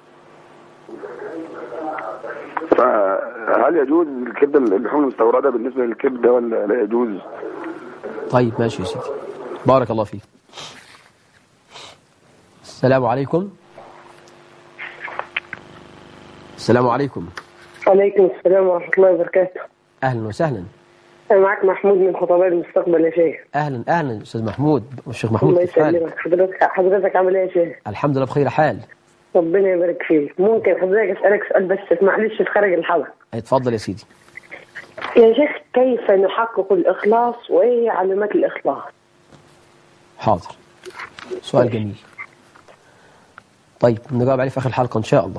فهل يجوز الكبدة اللحوم المستوردة بالنسبة للكبدة ولا لا يجوز؟ طيب ماشي يا سيدي، بارك الله فيك. السلام عليكم. السلام عليكم. وعليكم السلام ورحمة الله وبركاته. أهلا وسهلا. أنا معك محمود من خطباء المستقبل يا شيخ. أهلا أهلا أستاذ محمود. الشيخ محمود الله كيف حالك؟ يسلمك. حضرتك عامل إيه يا شيخ؟ الحمد لله بخير حال. ربنا يبارك فيك. ممكن حضرتك أسألك سؤال بس معلش في خارج الحلقة؟ اتفضل يا سيدي. يا شيخ، كيف نحقق الإخلاص وإيه علامات الإخلاص؟ حاضر، سؤال جميل. طيب نجاوب عليه في آخر الحلقة إن شاء الله.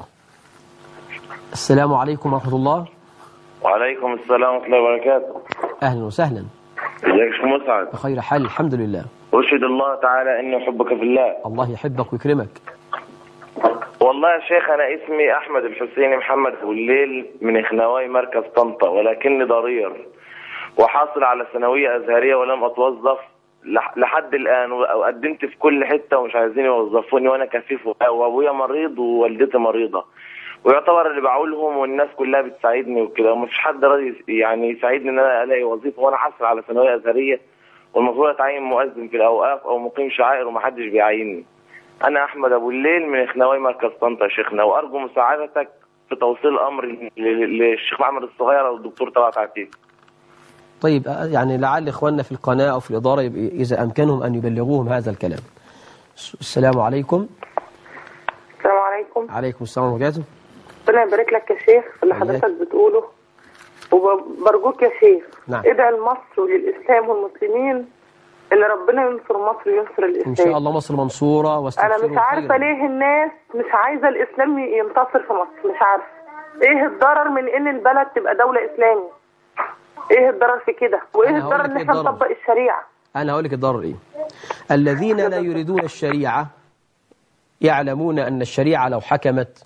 السلام عليكم ورحمة الله. وعليكم السلام ورحمة الله وبركاته. أهلا وسهلا. ازيك يا شيخ مسعد؟ بخير حال الحمد لله. أشهد الله تعالى إني أحبك في الله. الله يحبك ويكرمك. والله يا شيخ أنا اسمي أحمد الحسيني محمد أبو الليل من خنواي مركز طنطا، ولكني ضرير وحاصل على ثانوية أزهرية ولم أتوظف لحد الآن، وقدمت في كل حتة ومش عايزين يوظفوني، وأنا كفيف وأبويا مريض ووالدتي مريضة، ويعتبر اللي بعولهم والناس كلها بتساعدني وكده، ومفيش حد راضي يعني يساعدني ان انا الاقي وظيفه، وانا حاصل على ثانويه ازهريه والمفروض اتعين مؤذن في الاوقاف او مقيم شعائر ومحدش بيعيني. انا احمد ابو الليل من خنواي مركز طنطا يا شيخنا، وارجو مساعدتك في توصيل الامر للشيخ محمد الصغير او الدكتور طلعت عتيق. طيب يعني لعل اخواننا في القناه او في الاداره اذا امكنهم ان يبلغوهم هذا الكلام. السلام عليكم. السلام عليكم. عليكم السلام ورحمة الله. ربنا يبارك لك يا شيخ في اللي حضرتك بتقوله، وبرجوك يا شيخ ادعي لمصر وللإسلام والمسلمين ان ربنا ينصر مصر وينصر الإسلام. إن شاء الله مصر منصورة. أنا مش عارفة ليه الناس مش عايزة الإسلام ينتصر في مصر، مش عارفة إيه الضرر من إن البلد تبقى دولة إسلامي؟ إيه الضرر في كده؟ وإيه الضرر إن إحنا نطبق الشريعة؟ أنا هقول لك الضرر إيه. الذين لا يريدون الشريعة يعلمون أن الشريعة لو حكمت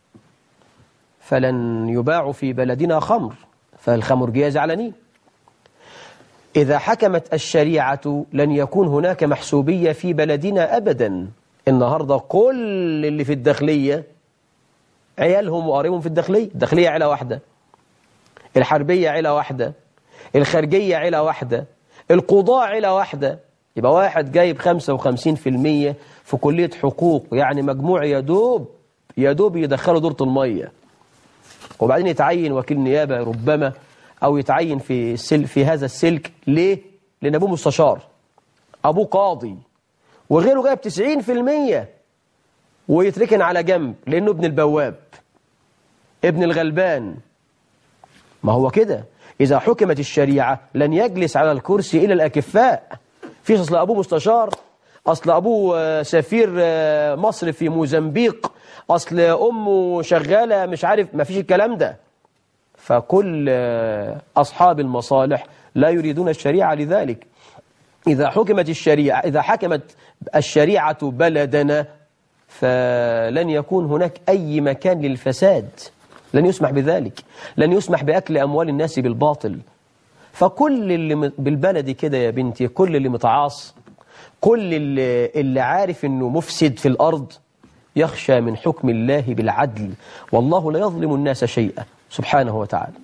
فلن يباع في بلدنا خمر، فالخمرجية زعلانين. إذا حكمت الشريعة لن يكون هناك محسوبية في بلدنا أبدا. النهاردة كل اللي في الداخلية عيالهم وقاربهم في الداخلية عيلة واحدة، الحربية عيلة واحدة، الخارجية عيلة واحدة، القضاء عيلة واحدة. يبقى واحد جايب 55% في كلية حقوق، يعني مجموع يدوب يدخله دورة المية، وبعدين يتعين وكيل نيابة ربما، أو يتعين في هذا السلك. ليه؟ لأن أبوه مستشار، أبوه قاضي، وغيره جايب 90% ويتركن على جنب لأنه ابن البواب، ابن الغلبان. ما هو كده. إذا حكمت الشريعة لن يجلس على الكرسي إلا الأكفاء. فيش أصل أبوه مستشار، أصل أبوه سفير مصر في موزمبيق، أصل أمه شغالة مش عارف، ما فيش الكلام ده. فكل أصحاب المصالح لا يريدون الشريعة. لذلك إذا حكمت الشريعة بلدنا فلن يكون هناك أي مكان للفساد، لن يسمح بذلك، لن يسمح بأكل أموال الناس بالباطل. فكل اللي بالبلد كده يا بنتي، كل اللي متعاص، كل اللي عارف أنه مفسد في الأرض يخشى من حكم الله بالعدل، والله لا يظلم الناس شيئا سبحانه وتعالى.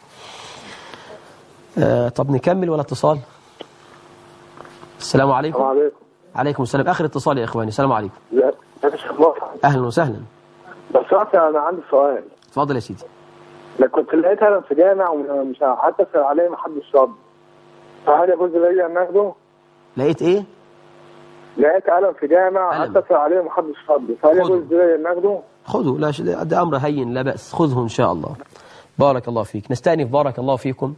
طب نكمل ولا اتصال؟ السلام عليكم. السلام عليكم. عليكم السلام. آخر اتصال يا إخواني. السلام عليكم. لا أهلا وسهلا. بس أنا عندي سؤال. اتفضل يا سيدي. أنا كنت لقيت قلم في جامع ومش هتصل عليه محدش رد، فهل يجوز لي أن آخده؟ لقيت إيه؟ لقيت قلم في جامع هتصل عليه محدش رد، فهل يجوز لي أن آخده؟ خذوا، لا ده أمر هين لا بأس، خذه إن شاء الله. بارك الله فيك. نستأنف بارك الله فيكم.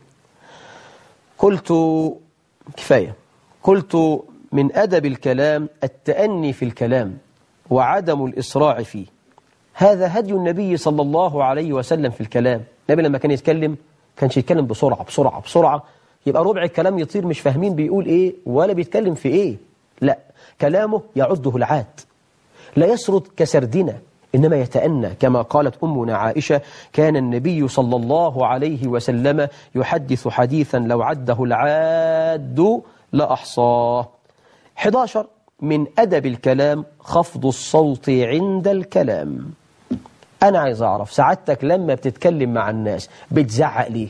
قلت كفاية، قلت من أدب الكلام التأني في الكلام وعدم الإسراع فيه. هذا هدي النبي صلى الله عليه وسلم في الكلام. النبي لما كان يتكلم كانش يتكلم بسرعة بسرعة بسرعة، يبقى ربع الكلام يطير مش فاهمين بيقول إيه ولا بيتكلم في إيه. لا، كلامه يعده العاد، لا يسرد كسردنا، إنما يتأنى. كما قالت أمنا عائشة: كان النبي صلى الله عليه وسلم يحدث حديثا لو عده العاد لأحصاه. 11 من أدب الكلام خفض الصوت عند الكلام. أنا عايز أعرف سعادتك لما بتتكلم مع الناس بتزعق ليه؟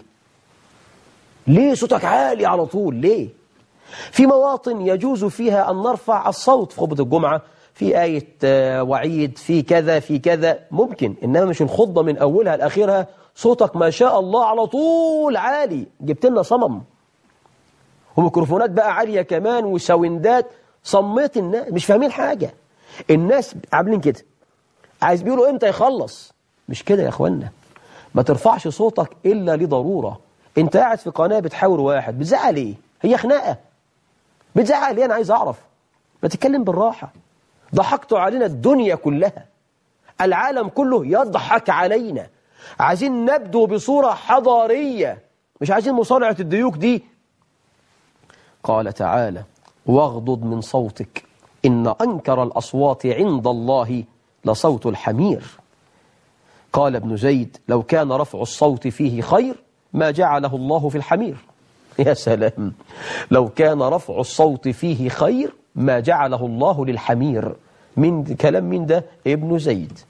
ليه صوتك عالي على طول؟ ليه؟ في مواطن يجوز فيها أن نرفع الصوت، في خطبة الجمعة، في آية وعيد، في كذا في كذا ممكن، إنما مش الخطبة من أولها لآخرها صوتك ما شاء الله على طول عالي. جبت لنا صمم وميكروفونات بقى عالية كمان وساوندات، صميت الناس، مش فاهمين حاجة. الناس عاملين كده، عايز بيقولوا امتى يخلص. مش كده يا اخوانا، ما ترفعش صوتك إلا لضرورة. انت قاعد في قناة بتحاور واحد، بتزعق ليه؟ هي خناقة، بتزعق ليه؟ أنا عايز أعرف. ما تتكلم بالراحة. ضحكتوا علينا الدنيا كلها، العالم كله يضحك علينا. عايزين نبدو بصورة حضارية، مش عايزين مصارعة الديوك دي. قال تعالى: واغضض من صوتك إن أنكر الأصوات عند الله لصوت الحمير. قال ابن زيد: لو كان رفع الصوت فيه خير ما جعله الله في الحمير. يا سلام، لو كان رفع الصوت فيه خير ما جعله الله للحمير. من كلام مين ده؟ ابن زيد.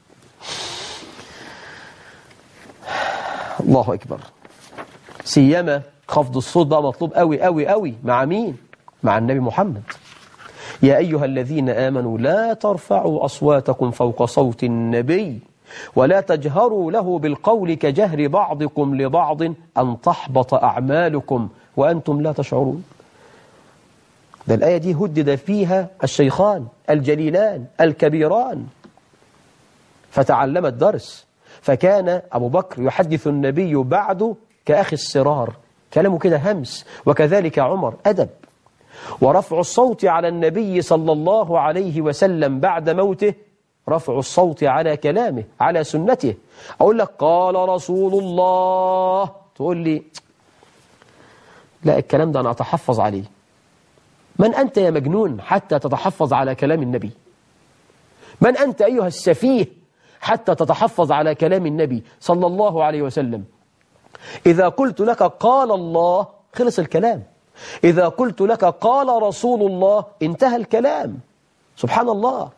الله أكبر. سيما خفض الصوت بقى مطلوب قوي قوي قوي. مع مين؟ مع النبي محمد. يا أيها الذين آمنوا لا ترفعوا أصواتكم فوق صوت النبي ولا تجهروا له بالقول كجهر بعضكم لبعض أن تحبط أعمالكم وأنتم لا تشعرون. ده الآية دي هدد فيها الشيخان الجليلان الكبيران، فتعلم الدرس. فكان أبو بكر يحدث النبي بعده كأخي السرار، كلامه كده همس، وكذلك عمر أدب. ورفع الصوت على النبي صلى الله عليه وسلم بعد موته رفع الصوت على كلامه، على سنته. أقول لك قال رسول الله، تقول لي لا الكلام ده أنا أتحفظ عليه. من أنت يا مجنون حتى تتحفظ على كلام النبي؟ من أنت أيها السفيه حتى تتحفظ على كلام النبي صلى الله عليه وسلم؟ إذا قلت لك قال الله خلص الكلام، إذا قلت لك قال رسول الله انتهى الكلام. سبحان الله.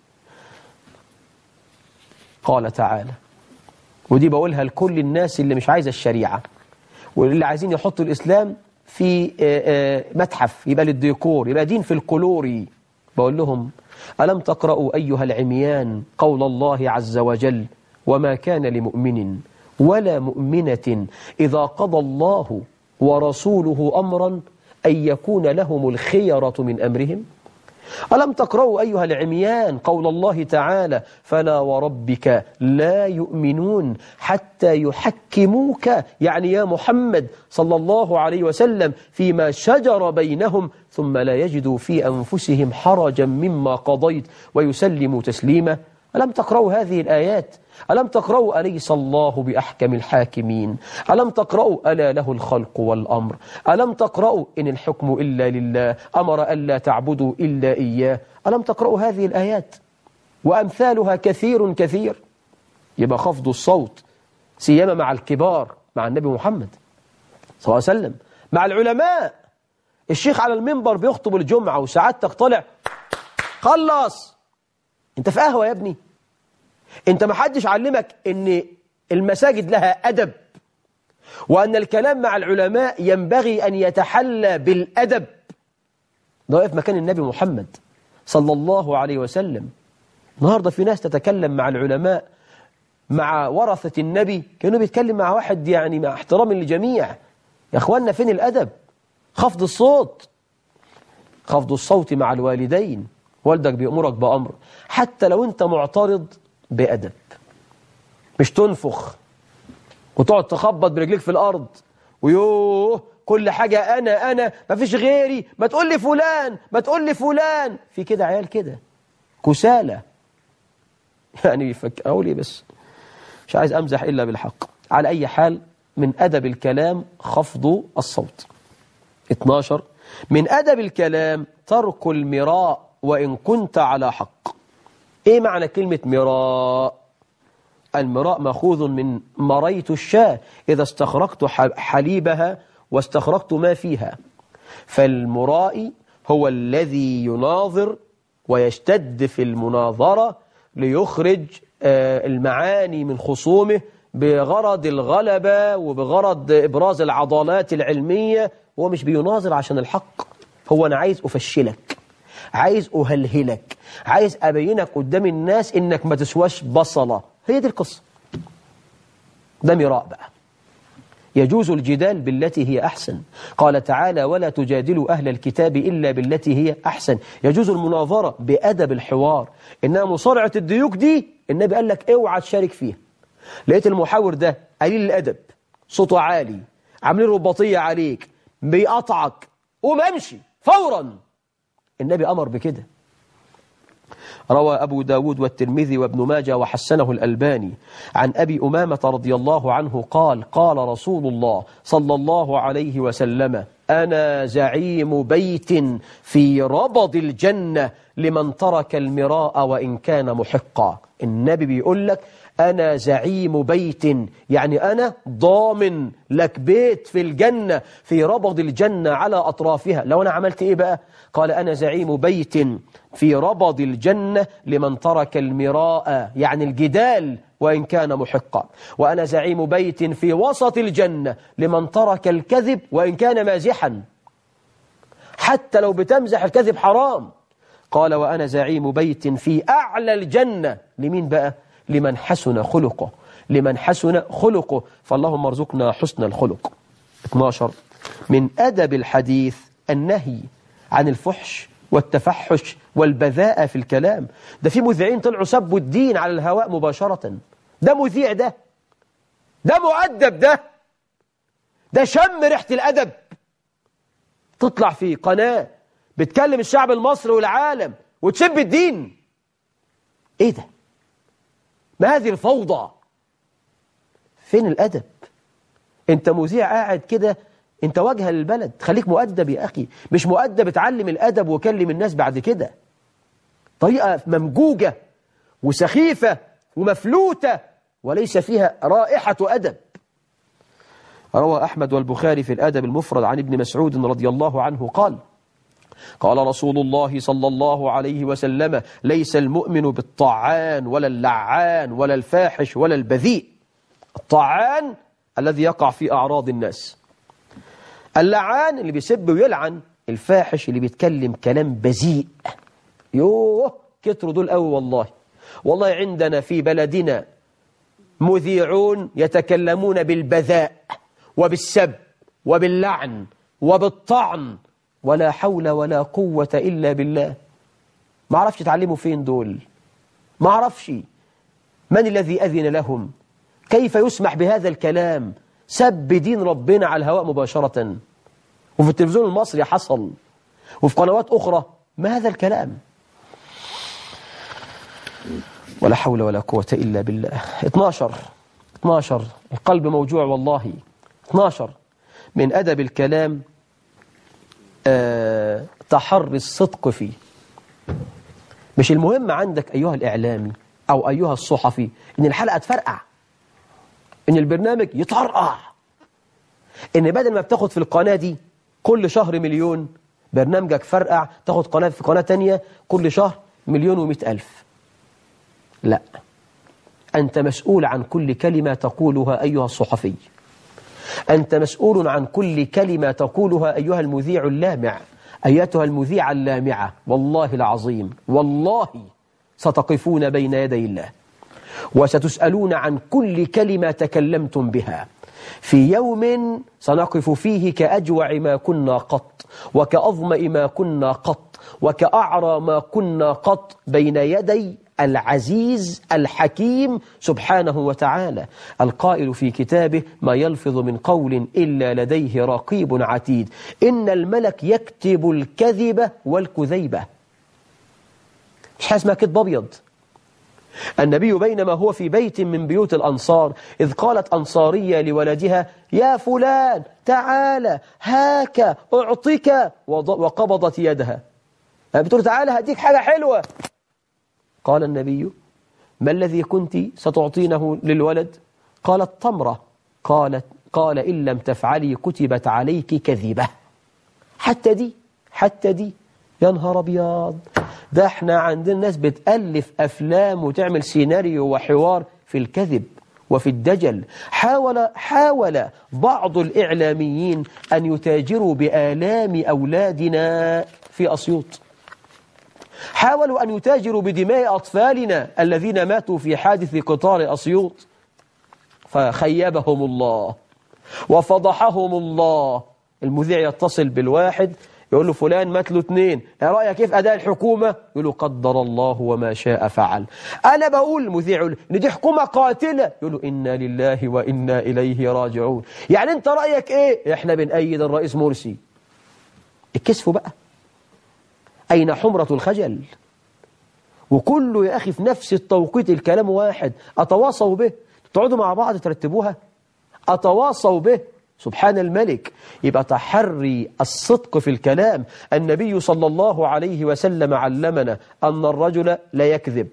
قال تعالى، ودي بقولها لكل الناس اللي مش عايزة الشريعة واللي عايزين يحطوا الإسلام في متحف، يبقى للديكور، يبقى دين في الكلوري. بقول لهم: ألم تقرأوا أيها العميان قول الله عز وجل: وما كان لمؤمن ولا مؤمنة إذا قضى الله ورسوله أمرا أن يكون لهم الخيرة من أمرهم. ألم تقرأوا أيها العميان قول الله تعالى: فلا وربك لا يؤمنون حتى يحكموك، يعني يا محمد صلى الله عليه وسلم، فيما شجر بينهم ثم لا يجدوا في أنفسهم حرجا مما قضيت ويسلموا تسليما. ألم تقرأوا هذه الآيات؟ ألم تقرأوا أليس الله بأحكم الحاكمين؟ ألم تقرأوا ألا له الخلق والأمر؟ ألم تقرأوا إن الحكم إلا لله أمر ألا تعبدوا إلا إياه؟ ألم تقرأوا هذه الآيات؟ وأمثالها كثير كثير. يبقى خفض الصوت سيما مع الكبار، مع النبي محمد صلى الله عليه وسلم، مع العلماء. الشيخ على المنبر بيخطب الجمعة وسعادتك طالع خلص. انت في قهوة يا ابني؟ انت ما حدش علمك ان المساجد لها أدب، وأن الكلام مع العلماء ينبغي أن يتحلى بالأدب. ده واقف مكان النبي محمد صلى الله عليه وسلم. النهاردة في ناس تتكلم مع العلماء، مع ورثة النبي، كأنه بيتكلم مع واحد يعني مع احترام للجميع. يا أخوانا فين الأدب؟ خفض الصوت، خفض الصوت مع الوالدين. والدك بيأمرك بأمر حتى لو أنت معترض بأدب، مش تنفخ وتقعد تخبط برجليك في الأرض ويوه كل حاجة أنا ما فيش غيري، ما تقول لي فلان، ما تقول لي فلان. في كده عيال كده كسالة يعني أقول إيه، بس مش عايز أمزح إلا بالحق. على أي حال من أدب الكلام خفض الصوت. 12 من أدب الكلام ترك المراء وإن كنت على حق. إيه معنى كلمة مراء؟ المراء مأخوذ من مريت الشاة إذا استخرجت حليبها واستخرجت ما فيها. فالمرائي هو الذي يناظر ويشتد في المناظرة ليخرج المعاني من خصومه بغرض الغلبة وبغرض إبراز العضلات العلمية. هو مش بيناظر عشان الحق، هو أنا عايز أفشلك، عايز أهلهلك، عايز أبينك قدام الناس إنك ما تسواش بصلة. هي دي القصة. ده مراء بقى. يجوز الجدال بالتي هي أحسن. قال تعالى ولا تجادلوا أهل الكتاب إلا بالتي هي أحسن. يجوز المناظرة بأدب الحوار. إنها مصارعة الديوك دي النبي قال لك اوعى تشارك فيها. لقيت المحاور ده قليل الأدب، صوته عالي، عاملين رباطية عليك، بيقطعك، قوم امشي فورا. النبي أمر بكده. روى أبو داود والترمذي وابن ماجه وحسنه الألباني عن أبي أمامة رضي الله عنه قال قال رسول الله صلى الله عليه وسلم أنا زعيم بيت في ربض الجنة لمن ترك المراء وإن كان محقا. النبي بيقول لك أنا زعيم بيت، يعني أنا ضامن لك بيت في الجنة في ربض الجنة على أطرافها. لو أنا عملت إيه بقى؟ قال أنا زعيم بيت في ربض الجنة لمن ترك المراء، يعني الجدال وإن كان محقا. وأنا زعيم بيت في وسط الجنة لمن ترك الكذب وإن كان مازحا، حتى لو بتمزح الكذب حرام. قال وأنا زعيم بيت في أعلى الجنة، لمين بقى؟ لمن حسن خلقه، لمن حسن خلقه. فاللهم ارزقنا حسن الخلق. 12 من أدب الحديث النهي عن الفحش والتفحش والبذاءة في الكلام. ده في مذيعين طلعوا سبوا الدين على الهواء مباشرة. ده مذيع، ده مؤدب، ده شم ريحة الأدب. تطلع في قناة بتكلم الشعب المصري والعالم وتسب الدين. ايه ده؟ ما هذه الفوضى؟ فين الأدب؟ انت مذيع قاعد كده، انت واجهة للبلد، خليك مؤدب يا أخي. مش مؤدب اتعلم الأدب وكلم الناس بعد كده. طريقة ممجوجة وسخيفة ومفلوتة وليس فيها رائحة أدب. روى أحمد والبخاري في الأدب المفرد عن ابن مسعود رضي الله عنه قال قال رسول الله صلى الله عليه وسلم ليس المؤمن بالطعان ولا اللعان ولا الفاحش ولا البذيء. الطعان الذي يقع في أعراض الناس، اللعان اللي بيسب ويلعن، الفاحش اللي بيتكلم كلام بذيء. يوه كتروا دول قوي والله عندنا في بلدنا مذيعون يتكلمون بالبذاء وبالسب وباللعن وبالطعن، ولا حول ولا قوة إلا بالله. ما عرفش تعلموا فين دول، ما عرفش من الذي أذن لهم. كيف يسمح بهذا الكلام؟ سب دين ربنا على الهواء مباشرة، وفي التلفزيون المصري حصل، وفي قنوات أخرى. ما هذا الكلام؟ ولا حول ولا قوة إلا بالله. 12 القلب موجوع والله. 12 من أدب الكلام تحري الصدق فيه. مش المهم عندك أيها الإعلامي أو أيها الصحفي إن الحلقة تفرقع، إن البرنامج يترقع، إن بدل ما بتاخد في القناة دي كل شهر 1,000,000 برنامجك فرقع تاخد قناة في قناة تانية كل شهر 1,100,000. لا، أنت مسؤول عن كل كلمة تقولها أيها الصحفي، أنت مسؤول عن كل كلمة تقولها أيها المذيع اللامع، أيتها المذيعة اللامعة. والله العظيم والله ستقفون بين يدي الله وستسألون عن كل كلمة تكلمتم بها. في يوم سنقف فيه كأجوع ما كنا قط، وكأظمأ ما كنا قط، وكأعرى ما كنا قط بين يدي العزيز الحكيم سبحانه وتعالى، القائل في كتابه: ما يلفظ من قول إلا لديه رقيب عتيد. إن الملك يكتب الكذب والكذيبة. مش حاجة اسمها كذب أبيض. النبي بينما هو في بيت من بيوت الأنصار إذ قالت أنصارية لولدها: يا فلان تعالى هاك أعطيك، وقبضت يدها، بتقول تعالى هديك حاجة حلوة. قال النبي: ما الذي كنت ستعطينه للولد؟ قالت: تمرة. قال: إن لم تفعلي كتبت عليك كذبة. حتى دي يا نهار أبيض، ده احنا عندنا ناس بتألف أفلام وتعمل سيناريو وحوار في الكذب وفي الدجل. حاول بعض الإعلاميين أن يتاجروا بآلام أولادنا في أسيوط، حاولوا أن يتاجروا بدماء أطفالنا الذين ماتوا في حادث قطار أسيوط، فخيبهم الله وفضحهم الله. المذيع يتصل بالواحد يقول له: فلان مات له 2، يا رأيك كيف أداء الحكومة؟ يقول له: قدر الله وما شاء فعل. أنا بقول المذيع يقول إن دي حكومة قاتلة، يقول له: إنا لله وإنا إليه راجعون. يعني أنت رأيك إيه؟ إحنا بنأيد الرئيس مرسي. الكسف بقى، أين حمرة الخجل؟ وكله يا أخي في نفس التوقيت الكلام واحد، أتواصوا به، تقعدوا مع بعض ترتبوها، أتواصوا به. سبحان الملك. يبقى تحري الصدق في الكلام. النبي صلى الله عليه وسلم علمنا أن الرجل لا يكذب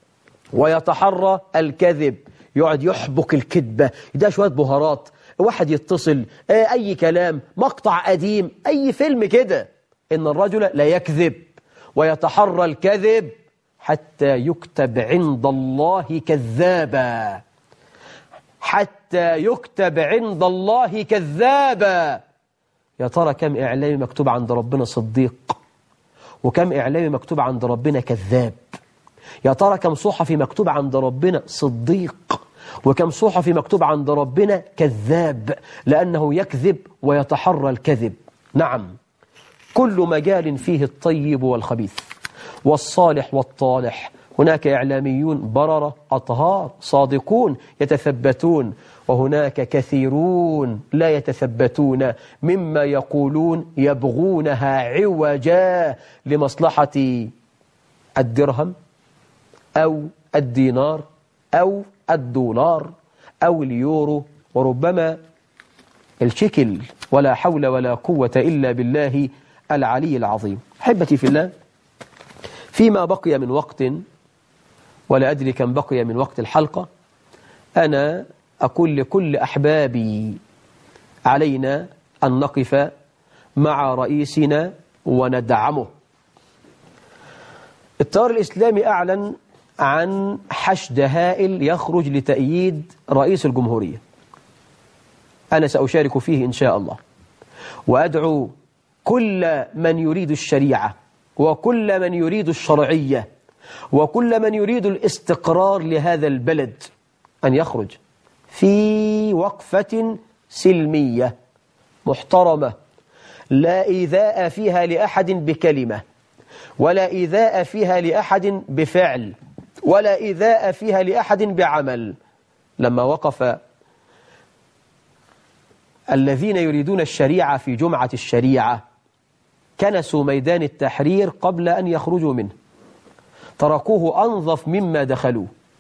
ويتحرى الكذب، يقعد يحبك الكذبة، ده شوية بهارات، واحد يتصل أي كلام، مقطع قديم، أي فيلم كده. إن الرجل لا يكذب ويتحرى الكذب حتى يكتب عند الله كذابا، حتى يكتب عند الله كذابا. يا ترى كم إعلامي مكتوب عند ربنا صديق، وكم إعلامي مكتوب عند ربنا كذاب؟ يا ترى كم صحفي مكتوب عند ربنا صديق، وكم صحفي مكتوب عند ربنا كذاب، لأنه يكذب ويتحرى الكذب. نعم، كل مجال فيه الطيب والخبيث والصالح والطالح. هناك إعلاميون بررة أطهار صادقون يتثبتون، وهناك كثيرون لا يتثبتون مما يقولون يبغونها عوجا لمصلحة الدرهم أو الدينار أو الدولار أو اليورو، وربما الشكل. ولا حول ولا قوة إلا بالله العلي العظيم. أحبتي في الله، فيما بقي من وقت، ولا أدري كم بقي من وقت الحلقة، أنا أقول لكل أحبابي: علينا أن نقف مع رئيسنا وندعمه. التيار الإسلامي أعلن عن حشد هائل يخرج لتأييد رئيس الجمهورية. أنا سأشارك فيه إن شاء الله، وأدعو كل من يريد الشريعة، وكل من يريد الشرعية، وكل من يريد الاستقرار لهذا البلد أن يخرج في وقفة سلمية محترمة، لا إيذاء فيها لأحد بكلمة، ولا إيذاء فيها لأحد بفعل، ولا إيذاء فيها لأحد بعمل. لما وقف الذين يريدون الشريعة في جمعة الشريعة كنسوا ميدان التحرير قبل أن يخرجوا منه، تركوه أنظف مما دخلوه،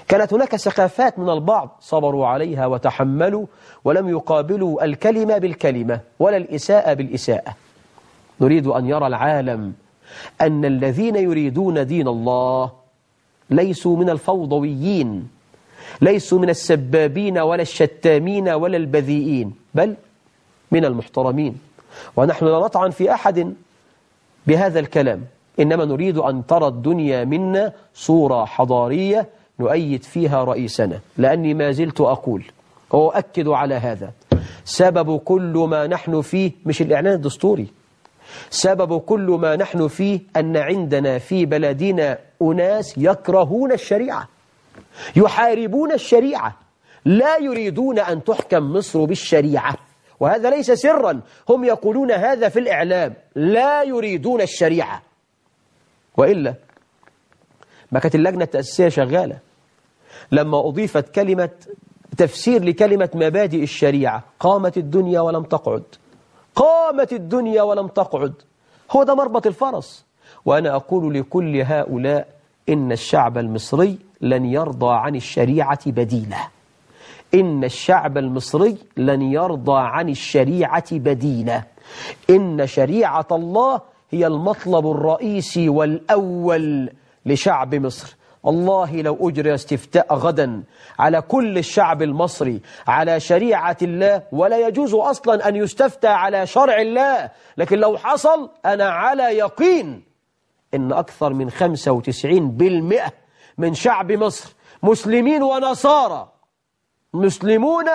كانت هناك ثقافات من البعض صبروا عليها وتحملوا ولم يقابلوا الكلمة بالكلمة ولا الإساءة بالإساءة. نريد أن يرى العالم أن الذين يريدون دين الله ليسوا من الفوضويين، ليسوا من السبابين ولا الشتامين ولا البذيئين، بل من المحترمين. ونحن لا نطعن في أحد بهذا الكلام، إنما نريد أن ترى الدنيا منا صورة حضارية نؤيد فيها رئيسنا. لأني ما زلت أقول وأؤكد على هذا، سبب كل ما نحن فيه مش الإعلان الدستوري، سبب كل ما نحن فيه أن عندنا في بلدنا أناس يكرهون الشريعة، يحاربون الشريعة، لا يريدون أن تحكم مصر بالشريعة. وهذا ليس سرا، هم يقولون هذا في الإعلام، لا يريدون الشريعة. وإلا ما كانت اللجنة التأسيسية شغالة لما أضيفت كلمة تفسير لكلمة مبادئ الشريعة؟ قامت الدنيا ولم تقعد، قامت الدنيا ولم تقعد. هو ده مربط الفرس. وأنا أقول لكل هؤلاء إن الشعب المصري لن يرضى عن الشريعة بديلة، إن الشعب المصري لن يرضى عن الشريعة بديلة. إن شريعة الله هي المطلب الرئيسي والأول لشعب مصر. والله لو أجري استفتاء غدا على كل الشعب المصري على شريعة الله، ولا يجوز أصلا أن يستفتى على شرع الله، لكن لو حصل أنا على يقين إن أكثر من 95% من شعب مصر مسلمين ونصارى، مسلمون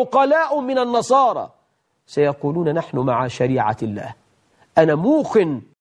وعقلاء من النصارى، سيقولون نحن مع شريعة الله. أنا موقن